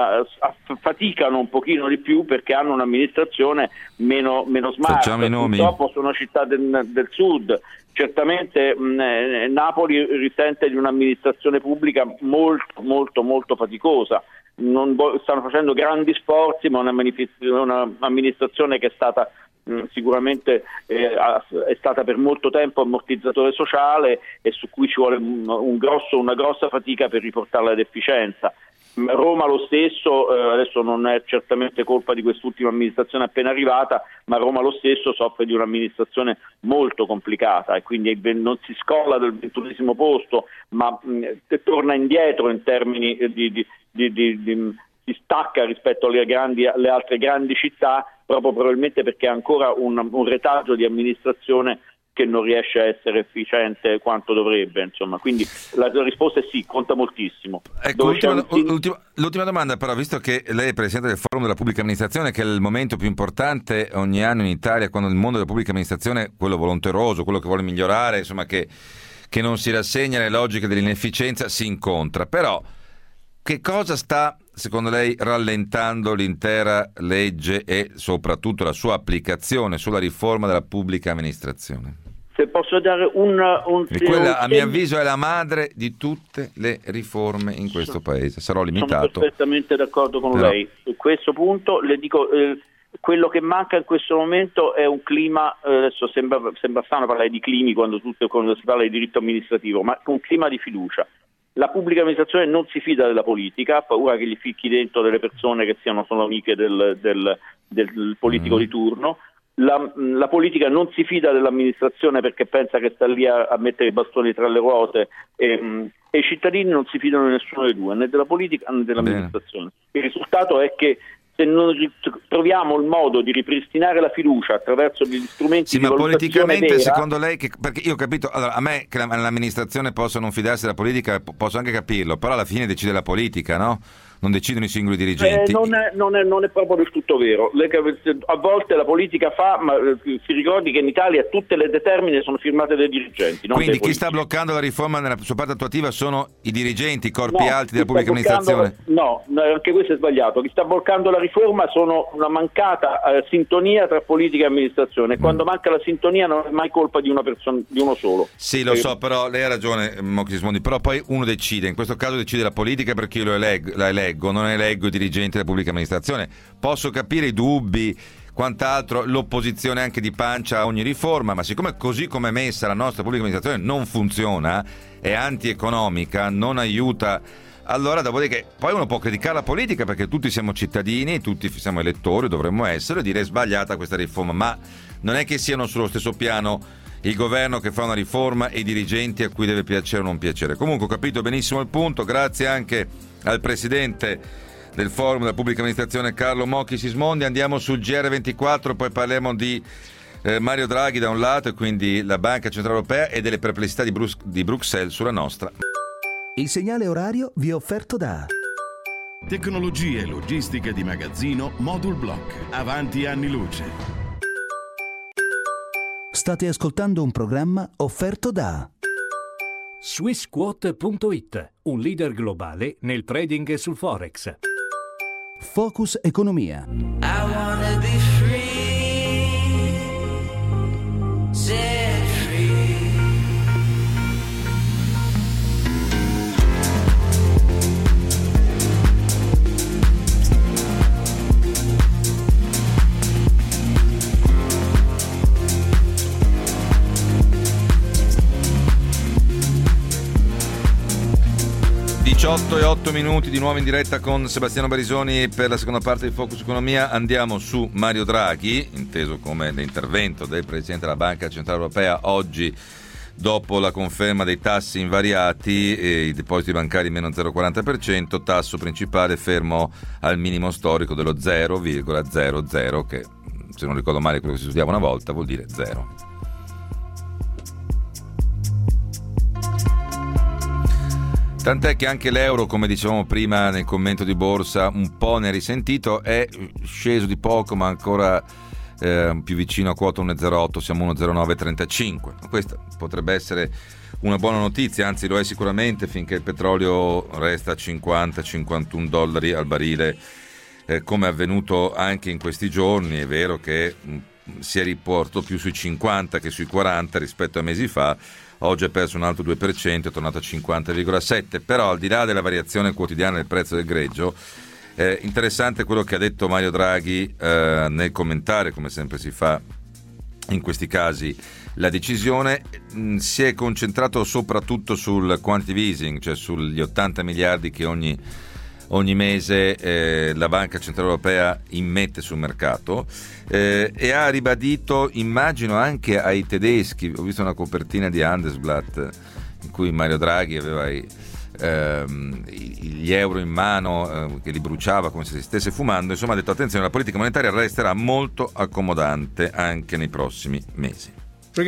uh, faticano un pochino di più perché hanno un'amministrazione meno, meno smart. Facciamo i nomi. Purtroppo sono città del, del sud. Certamente mh, Napoli risente di un'amministrazione pubblica molto molto molto faticosa. Non vo- stanno facendo grandi sforzi, ma una manifest- un'amministrazione che è stata mh, sicuramente eh, è stata per molto tempo ammortizzatore sociale e su cui ci vuole un, un grosso, una grossa fatica per riportarla ad efficienza. Roma lo stesso, eh, adesso non è certamente colpa di quest'ultima amministrazione appena arrivata, ma Roma lo stesso soffre di un'amministrazione molto complicata e quindi non si scolla dal ventunesimo posto, ma mh, torna indietro in termini di, di, di, di, di si stacca rispetto alle, grandi, alle altre grandi città, proprio probabilmente perché ha ancora un, un retaggio di amministrazione che non riesce a essere efficiente quanto dovrebbe, insomma. Quindi la, la risposta è sì, conta moltissimo. Ecco, l'ultima, un... l'ultima, l'ultima domanda però, visto che lei è presidente del Forum della Pubblica Amministrazione, che è il momento più importante ogni anno in Italia, quando il mondo della pubblica amministrazione, quello volonteroso, quello che vuole migliorare, insomma che, che non si rassegna alle logiche dell'inefficienza, si incontra. Però che cosa sta, secondo lei, rallentando l'intera legge e soprattutto la sua applicazione sulla riforma della pubblica amministrazione? Se posso dare un... un quella, un... a mio avviso, è la madre di tutte le riforme in questo paese. Sarò limitato. Sono perfettamente d'accordo con Però... lei. Su questo punto le dico... Eh, quello che manca in questo momento è un clima, eh, adesso sembra, sembra strano parlare di climi quando, tutto, quando si parla di diritto amministrativo, ma un clima di fiducia. La pubblica amministrazione non si fida della politica, ha paura che gli ficchi dentro delle persone che siano solo amiche del, del, del politico mm. di turno. La, la politica non si fida dell'amministrazione perché pensa che sta lì a, a mettere i bastoni tra le ruote e, e i cittadini non si fidano di nessuno dei due, né della politica né dell'amministrazione. Bene. Il risultato è che se non troviamo il modo di ripristinare la fiducia attraverso gli strumenti sì, di ma politicamente vera, secondo lei che, perché io ho capito, allora a me che l'amministrazione possa non fidarsi della politica posso anche capirlo, però alla fine decide la politica, no? Non decidono i singoli dirigenti. Eh, non, è, non, è, non è proprio del tutto vero. Le, a volte la politica fa, ma si ricordi che in Italia tutte le determine sono firmate dai dirigenti. Non Quindi dai chi sta bloccando la riforma nella sua parte attuativa sono i dirigenti, i corpi no, alti della pubblica amministrazione? No, anche questo è sbagliato. Chi sta bloccando la riforma sono una mancata eh, sintonia tra politica e amministrazione. Quando mm. manca la sintonia non è mai colpa di una persona, di uno solo. Sì, lo eh, so, però lei ha ragione, Mochismondi, però poi uno decide, in questo caso decide la politica perché io lo eleggo, la eleggo. non eleggo i dirigenti della pubblica amministrazione. Posso capire i dubbi, quant'altro, l'opposizione anche di pancia a ogni riforma, ma siccome così come è messa la nostra pubblica amministrazione non funziona, è antieconomica, non aiuta, allora dopodiché poi uno può criticare la politica perché tutti siamo cittadini, tutti siamo elettori, dovremmo essere, e dire è sbagliata questa riforma, ma non è che siano sullo stesso piano il governo che fa una riforma e i dirigenti a cui deve piacere o non piacere. Comunque ho capito benissimo il punto, grazie anche al presidente del Forum della Pubblica Amministrazione Carlo Mocchi Sismondi. Andiamo sul G R ventiquattro, poi parliamo di eh, Mario Draghi da un lato e quindi la Banca Centrale Europea e delle perplessità di, Brus- di Bruxelles sulla nostra. Il segnale orario vi è offerto da Tecnologie e logistiche di magazzino Modul Block. Avanti anni luce. State ascoltando un programma offerto da Swissquote punto it, un leader globale nel trading sul Forex. Focus Economia. I wanna be free, set free. diciotto e otto minuti di nuovo in diretta con Sebastiano Barisoni per la seconda parte di Focus Economia. Andiamo su Mario Draghi, inteso come l'intervento del Presidente della Banca Centrale Europea oggi dopo la conferma dei tassi invariati e i depositi bancari meno zero virgola quaranta per cento, tasso principale fermo al minimo storico dello zero virgola zero zero, che se non ricordo male quello che si studiava una volta vuol dire zero. Tant'è che anche l'euro, come dicevamo prima nel commento di borsa, un po' ne ha risentito, è sceso di poco ma ancora eh, più vicino a quota uno virgola zero otto, siamo uno virgola zero nove trentacinque. Questa potrebbe essere una buona notizia, anzi lo è sicuramente finché il petrolio resta a cinquanta cinquantuno dollari al barile, eh, come è avvenuto anche in questi giorni. È vero che mh, si è riportato più sui cinquanta che sui quaranta rispetto a mesi fa. Oggi ha perso un altro due per cento, è tornato a cinquanta virgola sette, però al di là della variazione quotidiana del prezzo del greggio, è interessante quello che ha detto Mario Draghi eh, nel commentare, come sempre si fa in questi casi, la decisione. Mh, si è concentrato soprattutto sul quantitative easing, cioè sugli ottanta miliardi che ogni ogni mese eh, la Banca Centrale Europea immette sul mercato, eh, e ha ribadito, immagino anche ai tedeschi, ho visto una copertina di Handelsblatt in cui Mario Draghi aveva i, ehm, gli euro in mano, eh, che li bruciava come se si stesse fumando. Insomma, ha detto attenzione, la politica monetaria resterà molto accomodante anche nei prossimi mesi.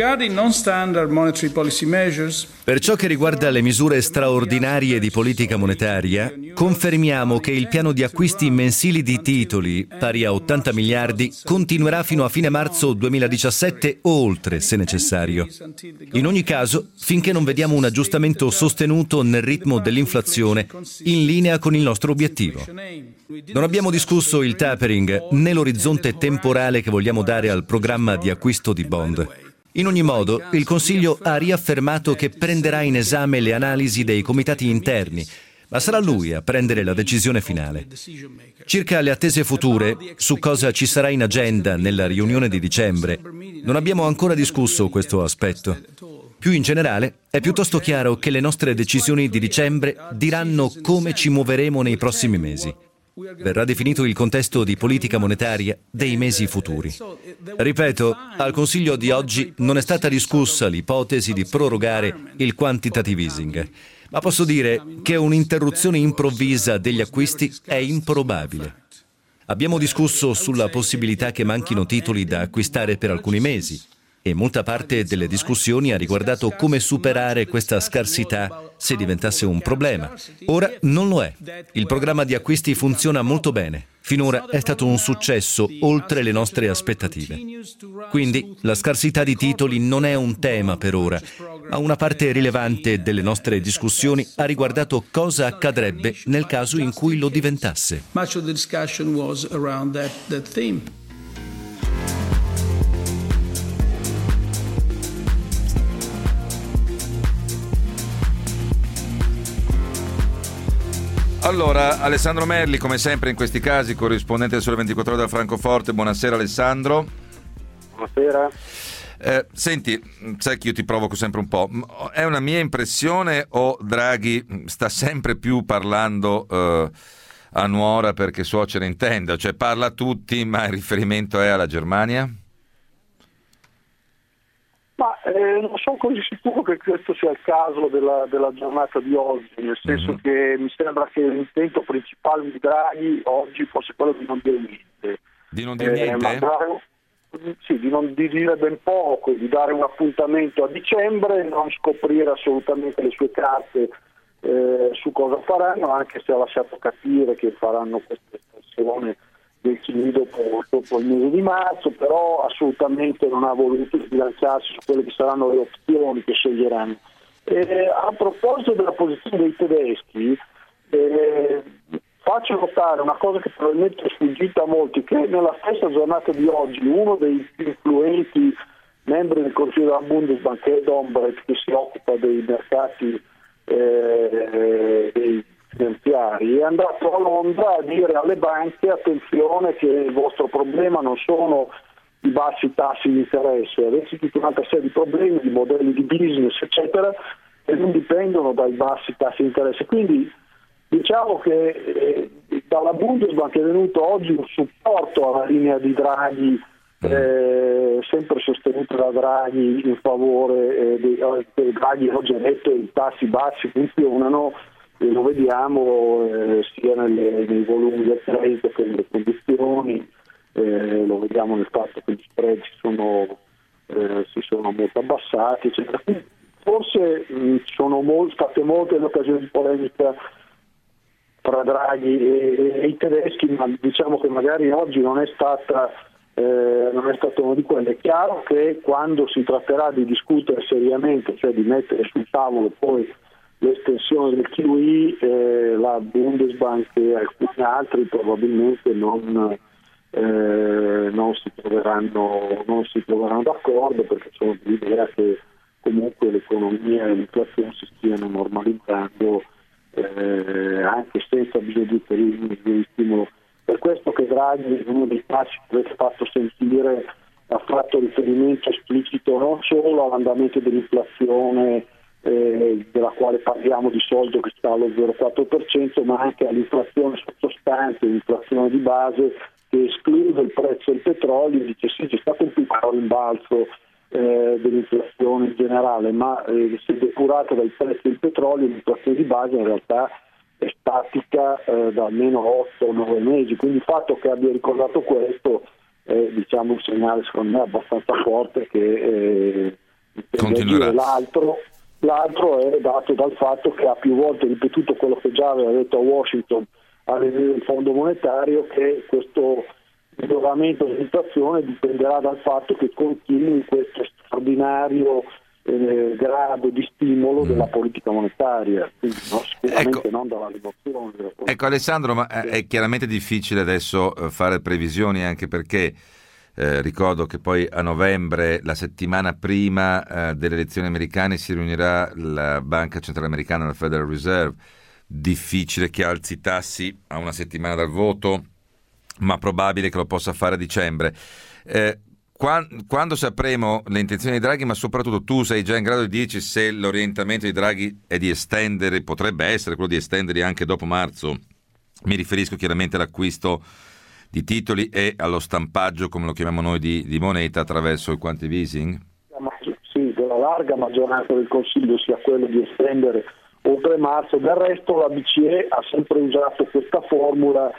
Per ciò che riguarda le misure straordinarie di politica monetaria, confermiamo che il piano di acquisti mensili di titoli, pari a ottanta miliardi, continuerà fino a fine marzo duemiladiciassette o oltre, se necessario. In ogni caso, finché non vediamo un aggiustamento sostenuto nel ritmo dell'inflazione, in linea con il nostro obiettivo. Non abbiamo discusso il tapering né l'orizzonte temporale che vogliamo dare al programma di acquisto di bond. In ogni modo, il Consiglio ha riaffermato che prenderà in esame le analisi dei comitati interni, ma sarà lui a prendere la decisione finale. Circa le attese future, su cosa ci sarà in agenda nella riunione di dicembre, non abbiamo ancora discusso questo aspetto. Più in generale, è piuttosto chiaro che le nostre decisioni di dicembre diranno come ci muoveremo nei prossimi mesi. Verrà definito il contesto di politica monetaria dei mesi futuri. Ripeto, al Consiglio di oggi non è stata discussa l'ipotesi di prorogare il quantitative easing, ma posso dire che un'interruzione improvvisa degli acquisti è improbabile. Abbiamo discusso sulla possibilità che manchino titoli da acquistare per alcuni mesi, e molta parte delle discussioni ha riguardato come superare questa scarsità se diventasse un problema. Ora non lo è. Il programma di acquisti funziona molto bene. Finora è stato un successo oltre le nostre aspettative. Quindi la scarsità di titoli non è un tema per ora, ma una parte rilevante delle nostre discussioni ha riguardato cosa accadrebbe nel caso in cui lo diventasse. Much of the discussion was around that, that theme. Allora, Alessandro Merli, come sempre in questi casi, corrispondente del Sole ventiquattro Ore da Francoforte. Buonasera Alessandro. Buonasera. Eh, senti, sai che io ti provoco sempre un po'. È una mia impressione o Draghi sta sempre più parlando eh, a nuora perché suocera intenda? Cioè parla a tutti ma il riferimento è alla Germania? Ma eh, non sono così sicuro che questo sia il caso della, della giornata di oggi, nel senso mm-hmm. che mi sembra che l'intento principale di Draghi oggi fosse quello di non dire niente. Di non dire eh, niente? Ma Draghi, sì, di non di dire ben poco, di dare un appuntamento a dicembre, non scoprire assolutamente le sue carte eh, su cosa faranno, anche se ha lasciato capire che faranno questa espansione del Q E dopo, dopo il mese di marzo, però assolutamente non ha voluto sbilanciarsi su quelle che saranno le opzioni che sceglieranno. Eh, a proposito della posizione dei tedeschi, eh, faccio notare una cosa che probabilmente è sfuggita a molti, che nella stessa giornata di oggi uno dei più influenti membri del Consiglio della Bundesbank, che è Dombrecht, che si occupa dei mercati eh, dei finanziari, è andato a Londra a dire alle banche: attenzione che il vostro problema non sono i bassi tassi di interesse, avete tutta un'altra serie di problemi, di modelli di business eccetera, e non dipendono dai bassi tassi di interesse. Quindi diciamo che eh, dalla Bundesbank è venuto oggi un supporto alla linea di Draghi, eh, sempre sostenuta da Draghi in favore eh, dei eh, Draghi oggi ha detto che i tassi bassi funzionano, e lo vediamo eh, sia nelle, nei volumi del credito che nelle condizioni, eh, lo vediamo nel fatto che gli spread si sono, eh, si sono molto abbassati eccetera. Forse mh, sono mol- state molte le occasioni di polemica tra Draghi e, e i tedeschi, ma diciamo che magari oggi non è stata eh, non è stato uno di quelli. È chiaro che quando si tratterà di discutere seriamente, cioè di mettere sul tavolo poi l'estensione del Q E, eh, la Bundesbank e alcuni altri probabilmente non, eh, non si troveranno non si troveranno d'accordo, perché sono l'idea che comunque l'economia e l'inflazione si stiano normalizzando eh, anche senza bisogno di ulteriori di stimolo. Per questo che Draghi, uno dei passi che avete fatto sentire, ha fatto riferimento esplicito non solo all'andamento dell'inflazione, eh, della quale parliamo di solito che sta allo zero virgola quattro per cento, ma anche all'inflazione sottostante, l'inflazione di base che esclude il prezzo del petrolio. Dice sì, c'è stato un piccolo rimbalzo eh, dell'inflazione in generale, ma eh, se depurata dai prezzi del petrolio, l'inflazione di base in realtà è statica eh, da almeno otto nove mesi, quindi il fatto che abbia ricordato questo è diciamo un segnale secondo me abbastanza forte che eh, continuerà. L'altro, l'altro è dato dal fatto che ha più volte ripetuto quello che già aveva detto a Washington a livello del Fondo monetario, che questo miglioramento dell'inflazione dipenderà dal fatto che continui questo straordinario Eh, grado di stimolo della politica monetaria, quindi no, sicuramente ecco, non dalla riduzione della politica. Ecco Alessandro, ma è chiaramente difficile adesso fare previsioni, anche perché eh, ricordo che poi a novembre, la settimana prima eh, delle elezioni americane, si riunirà la Banca Centrale Americana, la Federal Reserve. Difficile che alzi i tassi a una settimana dal voto, ma probabile che lo possa fare a dicembre. Eh, Quando sapremo le intenzioni di Draghi, ma soprattutto tu sei già in grado di dirci se l'orientamento di Draghi è di estendere, potrebbe essere quello di estenderli anche dopo marzo? Mi riferisco chiaramente all'acquisto di titoli e allo stampaggio, come lo chiamiamo noi, di, di moneta attraverso il quantitative easing? Sì, della larga maggioranza del Consiglio sia quello di estendere oltre marzo. Del resto la B C E ha sempre usato questa formula,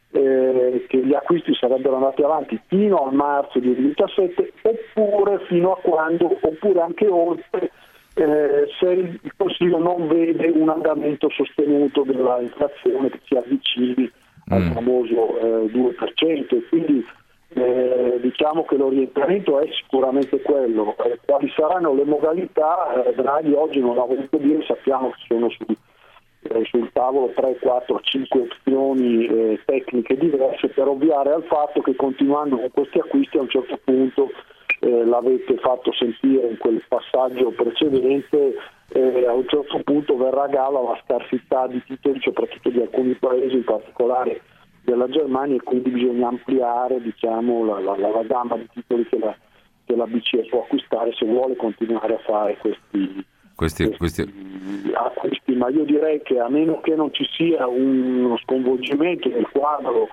Eh, che gli acquisti sarebbero andati avanti fino a marzo duemiladiciassette oppure fino a quando, oppure anche oltre, eh, se il Consiglio non vede un andamento sostenuto della inflazione che si avvicini mm. al famoso eh, due per cento, e quindi eh, diciamo che l'orientamento è sicuramente quello. Eh, quali saranno le modalità? Eh, Draghi oggi non l'ha voluto dire, sappiamo che sono su Eh, sul tavolo tre, quattro, cinque opzioni eh, tecniche diverse, per ovviare al fatto che continuando con questi acquisti a un certo punto, eh, l'avete fatto sentire in quel passaggio precedente, eh, a un certo punto verrà a galla la scarsità di titoli, soprattutto di alcuni paesi, in particolare della Germania, e quindi bisogna ampliare diciamo, la, la, la gamma di titoli che la, che la B C E può acquistare se vuole continuare a fare questi Questi, questi... acquisti, ma io direi che a meno che non ci sia uno sconvolgimento del quadro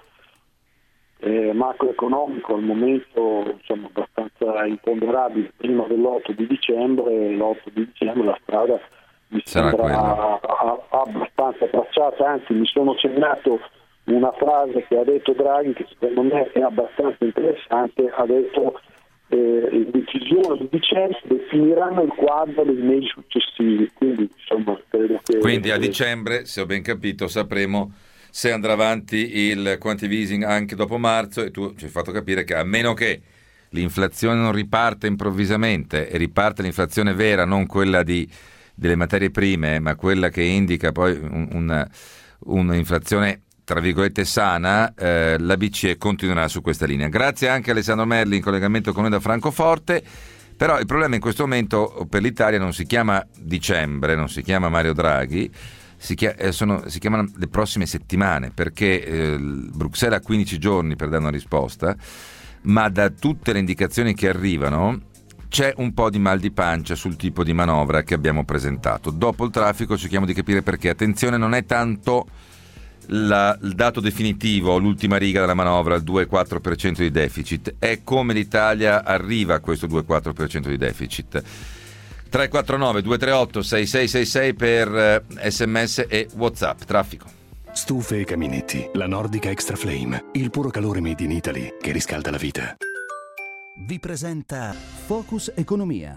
eh, macroeconomico al momento insomma abbastanza imponderabile prima dell'otto di dicembre, l'otto di dicembre la strada mi sarà sembra a, a, abbastanza tracciata, anzi mi sono segnato una frase che ha detto Draghi che secondo me è abbastanza interessante. Ha detto Eh, le decisioni di dicembre definiranno il quadro dei mesi successivi, quindi insomma credo che Quindi a dicembre, se ho ben capito, sapremo se andrà avanti il quantitative easing anche dopo marzo, e tu ci hai fatto capire che a meno che l'inflazione non riparte improvvisamente e riparte l'inflazione vera, non quella di, delle materie prime, ma quella che indica poi un, un, un'inflazione tra virgolette sana, eh, la B C E continuerà su questa linea. Grazie anche a Alessandro Merli in collegamento con noi da Francoforte. Però il problema in questo momento per l'Italia non si chiama dicembre, non si chiama Mario Draghi, si, chia- eh, sono, si chiamano le prossime settimane, perché eh, Bruxelles ha quindici giorni per dare una risposta, ma da tutte le indicazioni che arrivano c'è un po' di mal di pancia sul tipo di manovra che abbiamo presentato. Dopo il traffico cerchiamo di capire perché. Attenzione, non è tanto la, il dato definitivo, l'ultima riga della manovra, il due virgola quattro per cento di deficit, è come l'Italia arriva a questo due virgola quattro per cento di deficit. tre quattro nove due tre otto sei sei sei sei per eh, sms e WhatsApp. Traffico. Stufe e caminetti, la Nordica Extra Flame, il puro calore made in Italy che riscalda la vita. Vi presenta Focus Economia.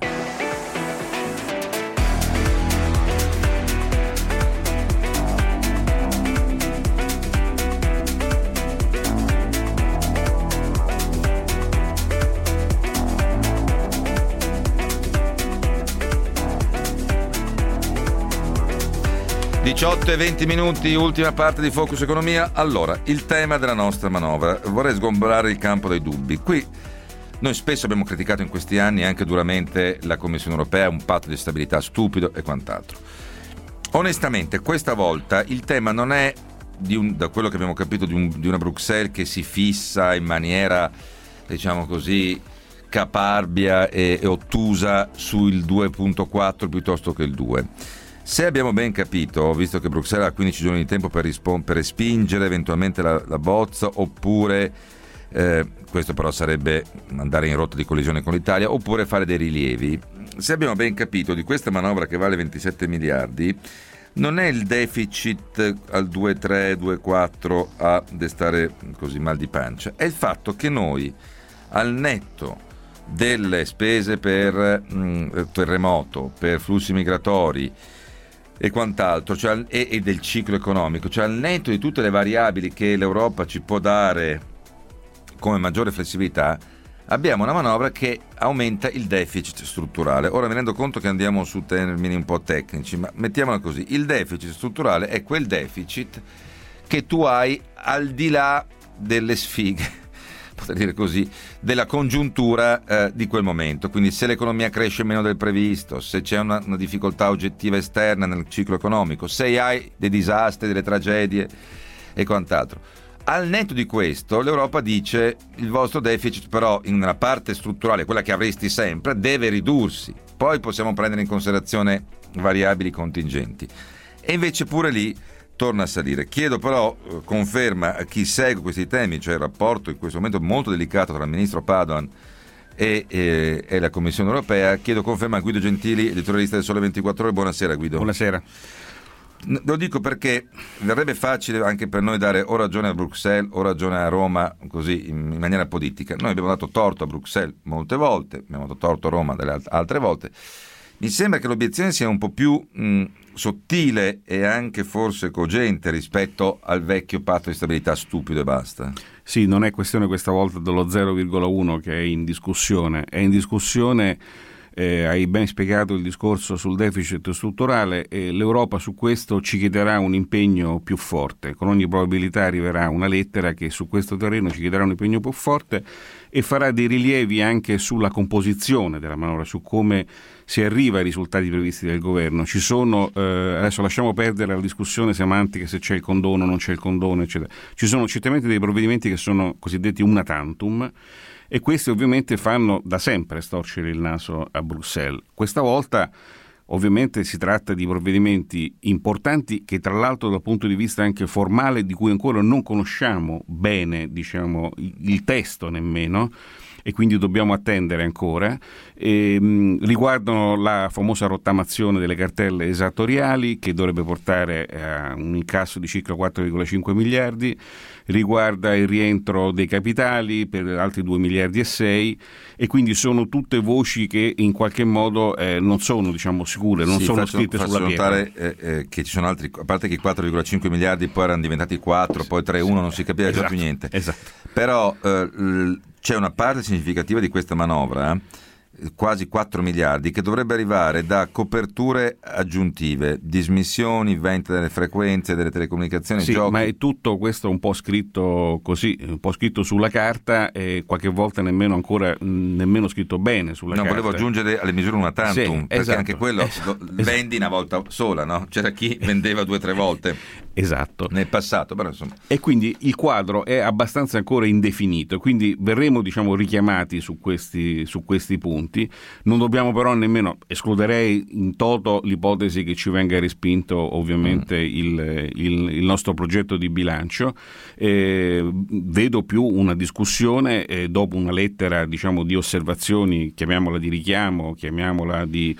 diciotto e venti minuti, ultima parte di Focus Economia. Allora, il tema della nostra manovra. Vorrei sgombrare il campo dai dubbi. Qui noi spesso abbiamo criticato in questi anni anche duramente la Commissione Europea, un patto di stabilità stupido e quant'altro. Onestamente, questa volta il tema non è, di un, da quello che abbiamo capito, di, un, di una Bruxelles che si fissa in maniera, diciamo così, caparbia e, e ottusa sul due virgola quattro piuttosto che il due. Se abbiamo ben capito, visto che Bruxelles ha quindici giorni di tempo per, rispon- per respingere eventualmente la, la bozza, oppure, eh, questo però sarebbe andare in rotta di collisione con l'Italia, oppure fare dei rilievi, se abbiamo ben capito, di questa manovra che vale ventisette miliardi, non è il deficit al due virgola tre, due virgola quattro a destare così mal di pancia, è il fatto che noi, al netto delle spese per mh, terremoto, per flussi migratori e quant'altro, cioè, e, e del ciclo economico, cioè al netto di tutte le variabili che l'Europa ci può dare come maggiore flessibilità, abbiamo una manovra che aumenta il deficit strutturale. Ora mi rendo conto che andiamo su termini un po' tecnici, ma mettiamola così: il deficit strutturale è quel deficit che tu hai al di là delle sfighe, potrei dire così, della congiuntura eh, di quel momento. Quindi se l'economia cresce meno del previsto, se c'è una, una difficoltà oggettiva esterna nel ciclo economico, se hai dei disastri, delle tragedie e quant'altro. Al netto di questo, l'Europa dice: il vostro deficit però in una parte strutturale, quella che avresti sempre, deve ridursi, poi possiamo prendere in considerazione variabili contingenti. E invece pure lì torna a salire. Chiedo però eh, conferma a chi segue questi temi, cioè il rapporto in questo momento molto delicato tra il ministro Padoan e, e, e la Commissione Europea. Chiedo conferma a Guido Gentili, editorialista del Sole ventiquattro Ore. Buonasera Guido. Buonasera. Lo dico perché verrebbe facile anche per noi dare o ragione a Bruxelles o ragione a Roma, così in, in maniera politica. Noi abbiamo dato torto a Bruxelles molte volte, abbiamo dato torto a Roma delle alt- altre volte. Mi sembra che l'obiezione sia un po' più mh, sottile e anche forse cogente rispetto al vecchio patto di stabilità stupido e basta. Sì, non è questione questa volta dello zero virgola uno che è in discussione, è in discussione, eh, hai ben spiegato il discorso sul deficit strutturale, e l'Europa su questo ci chiederà un impegno più forte. Con ogni probabilità arriverà una lettera che su questo terreno ci chiederà un impegno più forte e farà dei rilievi anche sulla composizione della manovra, su come si arriva ai risultati previsti del governo. Ci sono, eh, adesso lasciamo perdere la discussione semantica se c'è il condono o non c'è il condono, eccetera. Ci sono certamente dei provvedimenti che sono cosiddetti una tantum, e questi ovviamente fanno da sempre storcere il naso a Bruxelles. Questa volta ovviamente si tratta di provvedimenti importanti che, tra l'altro, dal punto di vista anche formale, di cui ancora non conosciamo bene, diciamo, il testo nemmeno, e quindi dobbiamo attendere ancora. E, mh, riguardano la famosa rottamazione delle cartelle esattoriali, che dovrebbe portare a un incasso di circa quattro virgola cinque miliardi, riguarda il rientro dei capitali per altri due miliardi e sei, e quindi sono tutte voci che in qualche modo eh, non sono, diciamo, sicure, non sì, sono faccio, scritte faccio sulla pietra. notare eh, eh, che ci sono altri, a parte che i quattro virgola cinque miliardi poi erano diventati quattro, poi tre uno, non si capiva esatto, già più niente. Esatto. Però eh, l- c'è una parte significativa di questa manovra, quasi quattro miliardi, che dovrebbe arrivare da coperture aggiuntive, dismissioni, vendita delle frequenze, delle telecomunicazioni, sì, giochi. Ma è tutto questo un po' scritto così, un po' scritto sulla carta e qualche volta nemmeno ancora nemmeno scritto bene sulla no, carta. Volevo aggiungere alle misure una tantum, sì, perché esatto, anche quello esatto, lo, vendi una volta sola, no? C'era chi vendeva due o tre volte. Esatto. Nel passato, però insomma. E quindi il quadro è abbastanza ancora indefinito, quindi verremo, diciamo, richiamati su questi, su questi punti. Non dobbiamo però nemmeno, escluderei in toto l'ipotesi che ci venga respinto ovviamente mm. il, il, il nostro progetto di bilancio. Eh, vedo più una discussione eh, dopo una lettera, diciamo, di osservazioni, chiamiamola di richiamo, chiamiamola di,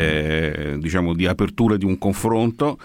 eh, diciamo, di apertura di un confronto.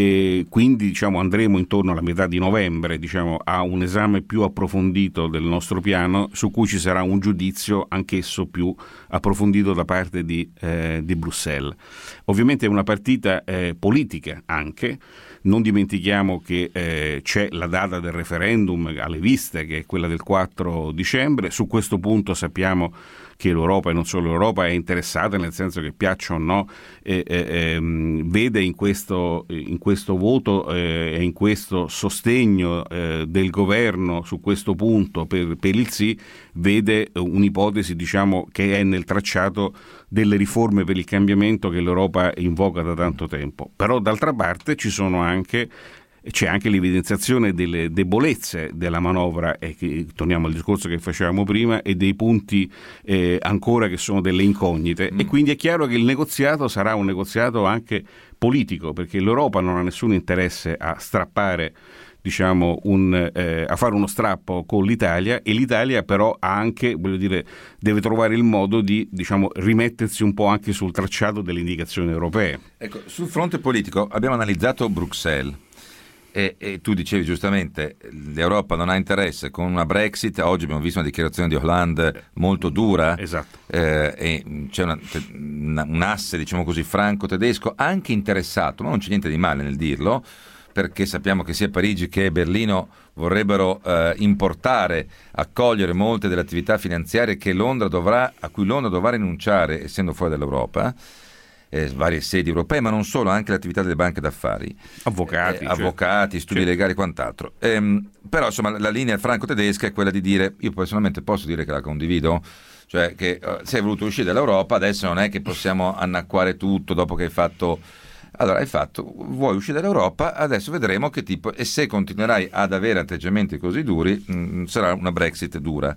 E quindi, diciamo, andremo intorno alla metà di novembre, diciamo, a un esame più approfondito del nostro piano, su cui ci sarà un giudizio anch'esso più approfondito da parte di, eh, di Bruxelles. Ovviamente è una partita eh, politica anche. Non dimentichiamo che eh, c'è la data del referendum alle viste, che è quella del quattro dicembre. Su questo punto sappiamo che l'Europa, e non solo l'Europa, è interessata, nel senso che, piaccia o no, eh, eh, vede in questo, in questo voto eh, e in questo sostegno eh, del governo su questo punto per, per il sì, vede un'ipotesi, diciamo, che è nel tracciato delle riforme per il cambiamento che l'Europa invoca da tanto tempo. Però d'altra parte ci sono anche c'è anche l'evidenziazione delle debolezze della manovra, e che, torniamo al discorso che facevamo prima, e dei punti eh, ancora che sono delle incognite, mm. e quindi è chiaro che il negoziato sarà un negoziato anche politico, perché l'Europa non ha nessun interesse a strappare, diciamo, un, eh, a fare uno strappo con l'Italia, e l'Italia però ha anche, voglio dire, deve trovare il modo di, diciamo, rimettersi un po' anche sul tracciato delle indicazioni europee. Ecco, sul fronte politico abbiamo analizzato Bruxelles. E, e tu dicevi giustamente, l'Europa non ha interesse con una Brexit. Oggi abbiamo visto una dichiarazione di Hollande molto dura, esatto. eh, e c'è una, una, un asse, diciamo così, franco-tedesco anche interessato, ma non c'è niente di male nel dirlo, perché sappiamo che sia Parigi che Berlino vorrebbero eh, importare, accogliere molte delle attività finanziarie che Londra dovrà, a cui Londra dovrà rinunciare essendo fuori dall'Europa. Eh, varie sedi europee, ma non solo, anche l'attività delle banche d'affari, avvocati, eh, avvocati, studi certo. legali e quant'altro. Ehm, però insomma la linea franco-tedesca è quella di dire, io personalmente posso dire che la condivido, cioè che uh, se hai voluto uscire dall'Europa adesso non è che possiamo annacquare tutto dopo che hai fatto, allora hai fatto, vuoi uscire dall'Europa, adesso vedremo che tipo, e se continuerai ad avere atteggiamenti così duri mh, sarà una Brexit dura.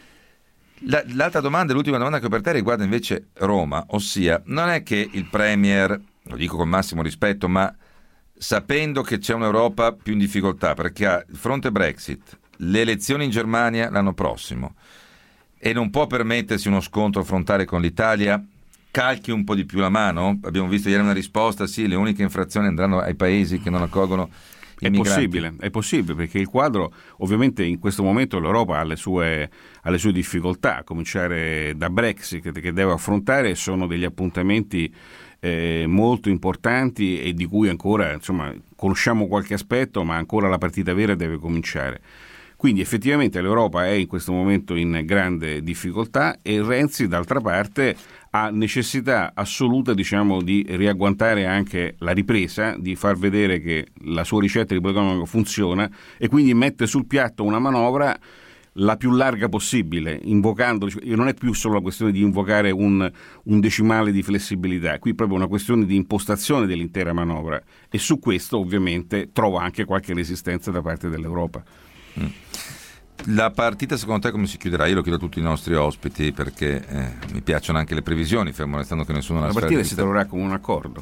L'altra domanda, l'ultima domanda che ho per te riguarda invece Roma, ossia non è che il Premier, lo dico con massimo rispetto, ma sapendo che c'è un'Europa più in difficoltà perché ha il fronte Brexit, le elezioni in Germania l'anno prossimo e non può permettersi uno scontro frontale con l'Italia, calchi un po' di più la mano? Abbiamo visto ieri una risposta, sì, le uniche infrazioni andranno ai paesi che non accolgono È possibile, è possibile, perché il quadro, ovviamente in questo momento l'Europa ha le sue, ha le sue difficoltà, a cominciare da Brexit che deve affrontare, sono degli appuntamenti eh, molto importanti e di cui ancora, insomma, conosciamo qualche aspetto, ma ancora la partita vera deve cominciare. Quindi effettivamente l'Europa è in questo momento in grande difficoltà e Renzi d'altra parte ha necessità assoluta, diciamo, di riagguantare anche la ripresa, di far vedere che la sua ricetta di politica economica funziona e quindi mette sul piatto una manovra la più larga possibile, invocando, non è più solo la questione di invocare un, un decimale di flessibilità, qui è proprio una questione di impostazione dell'intera manovra e su questo ovviamente trova anche qualche resistenza da parte dell'Europa. Mm. La partita secondo te come si chiuderà? Io lo chiedo a tutti i nostri ospiti perché eh, mi piacciono anche le previsioni, fermo restando che nessuno ha la una partita sfera si troverà come un accordo.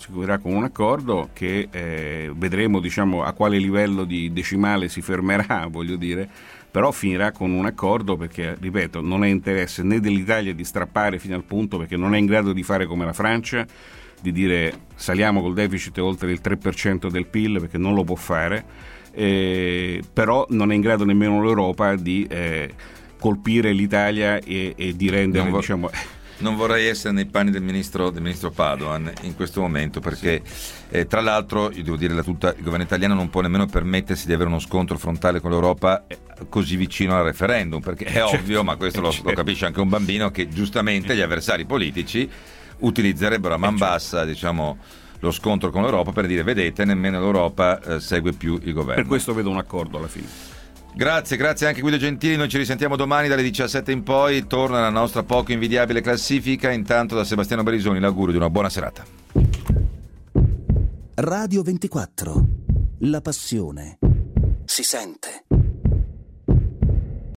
si chiuderà con un accordo che eh, vedremo, diciamo, a quale livello di decimale si fermerà, voglio dire, però finirà con un accordo perché, ripeto, non è interesse né dell'Italia di strappare fino al punto, perché non è in grado di fare come la Francia, di dire saliamo col deficit oltre il tre per cento del P I L, perché non lo può fare, eh, però non è in grado nemmeno l'Europa di eh, colpire l'Italia e, e di rendere, non, vo- diciamo... non vorrei essere nei panni del ministro, del ministro Padoan in questo momento, perché sì. eh, tra l'altro io devo dire la tutta, il governo italiano non può nemmeno permettersi di avere uno scontro frontale con l'Europa così vicino al referendum, perché è certo. ovvio, ma questo lo, certo. lo capisce anche un bambino, che giustamente gli avversari politici utilizzerebbero a man bassa, diciamo, lo scontro con l'Europa per dire vedete, nemmeno l'Europa eh, segue più il governo. Per questo vedo un accordo alla fine. Grazie, grazie anche Guido Gentili, noi ci risentiamo domani dalle diciassette in poi, torna la nostra poco invidiabile classifica. Intanto da Sebastiano Berisoni l'augurio di una buona serata. Radio ventiquattro, la passione si sente.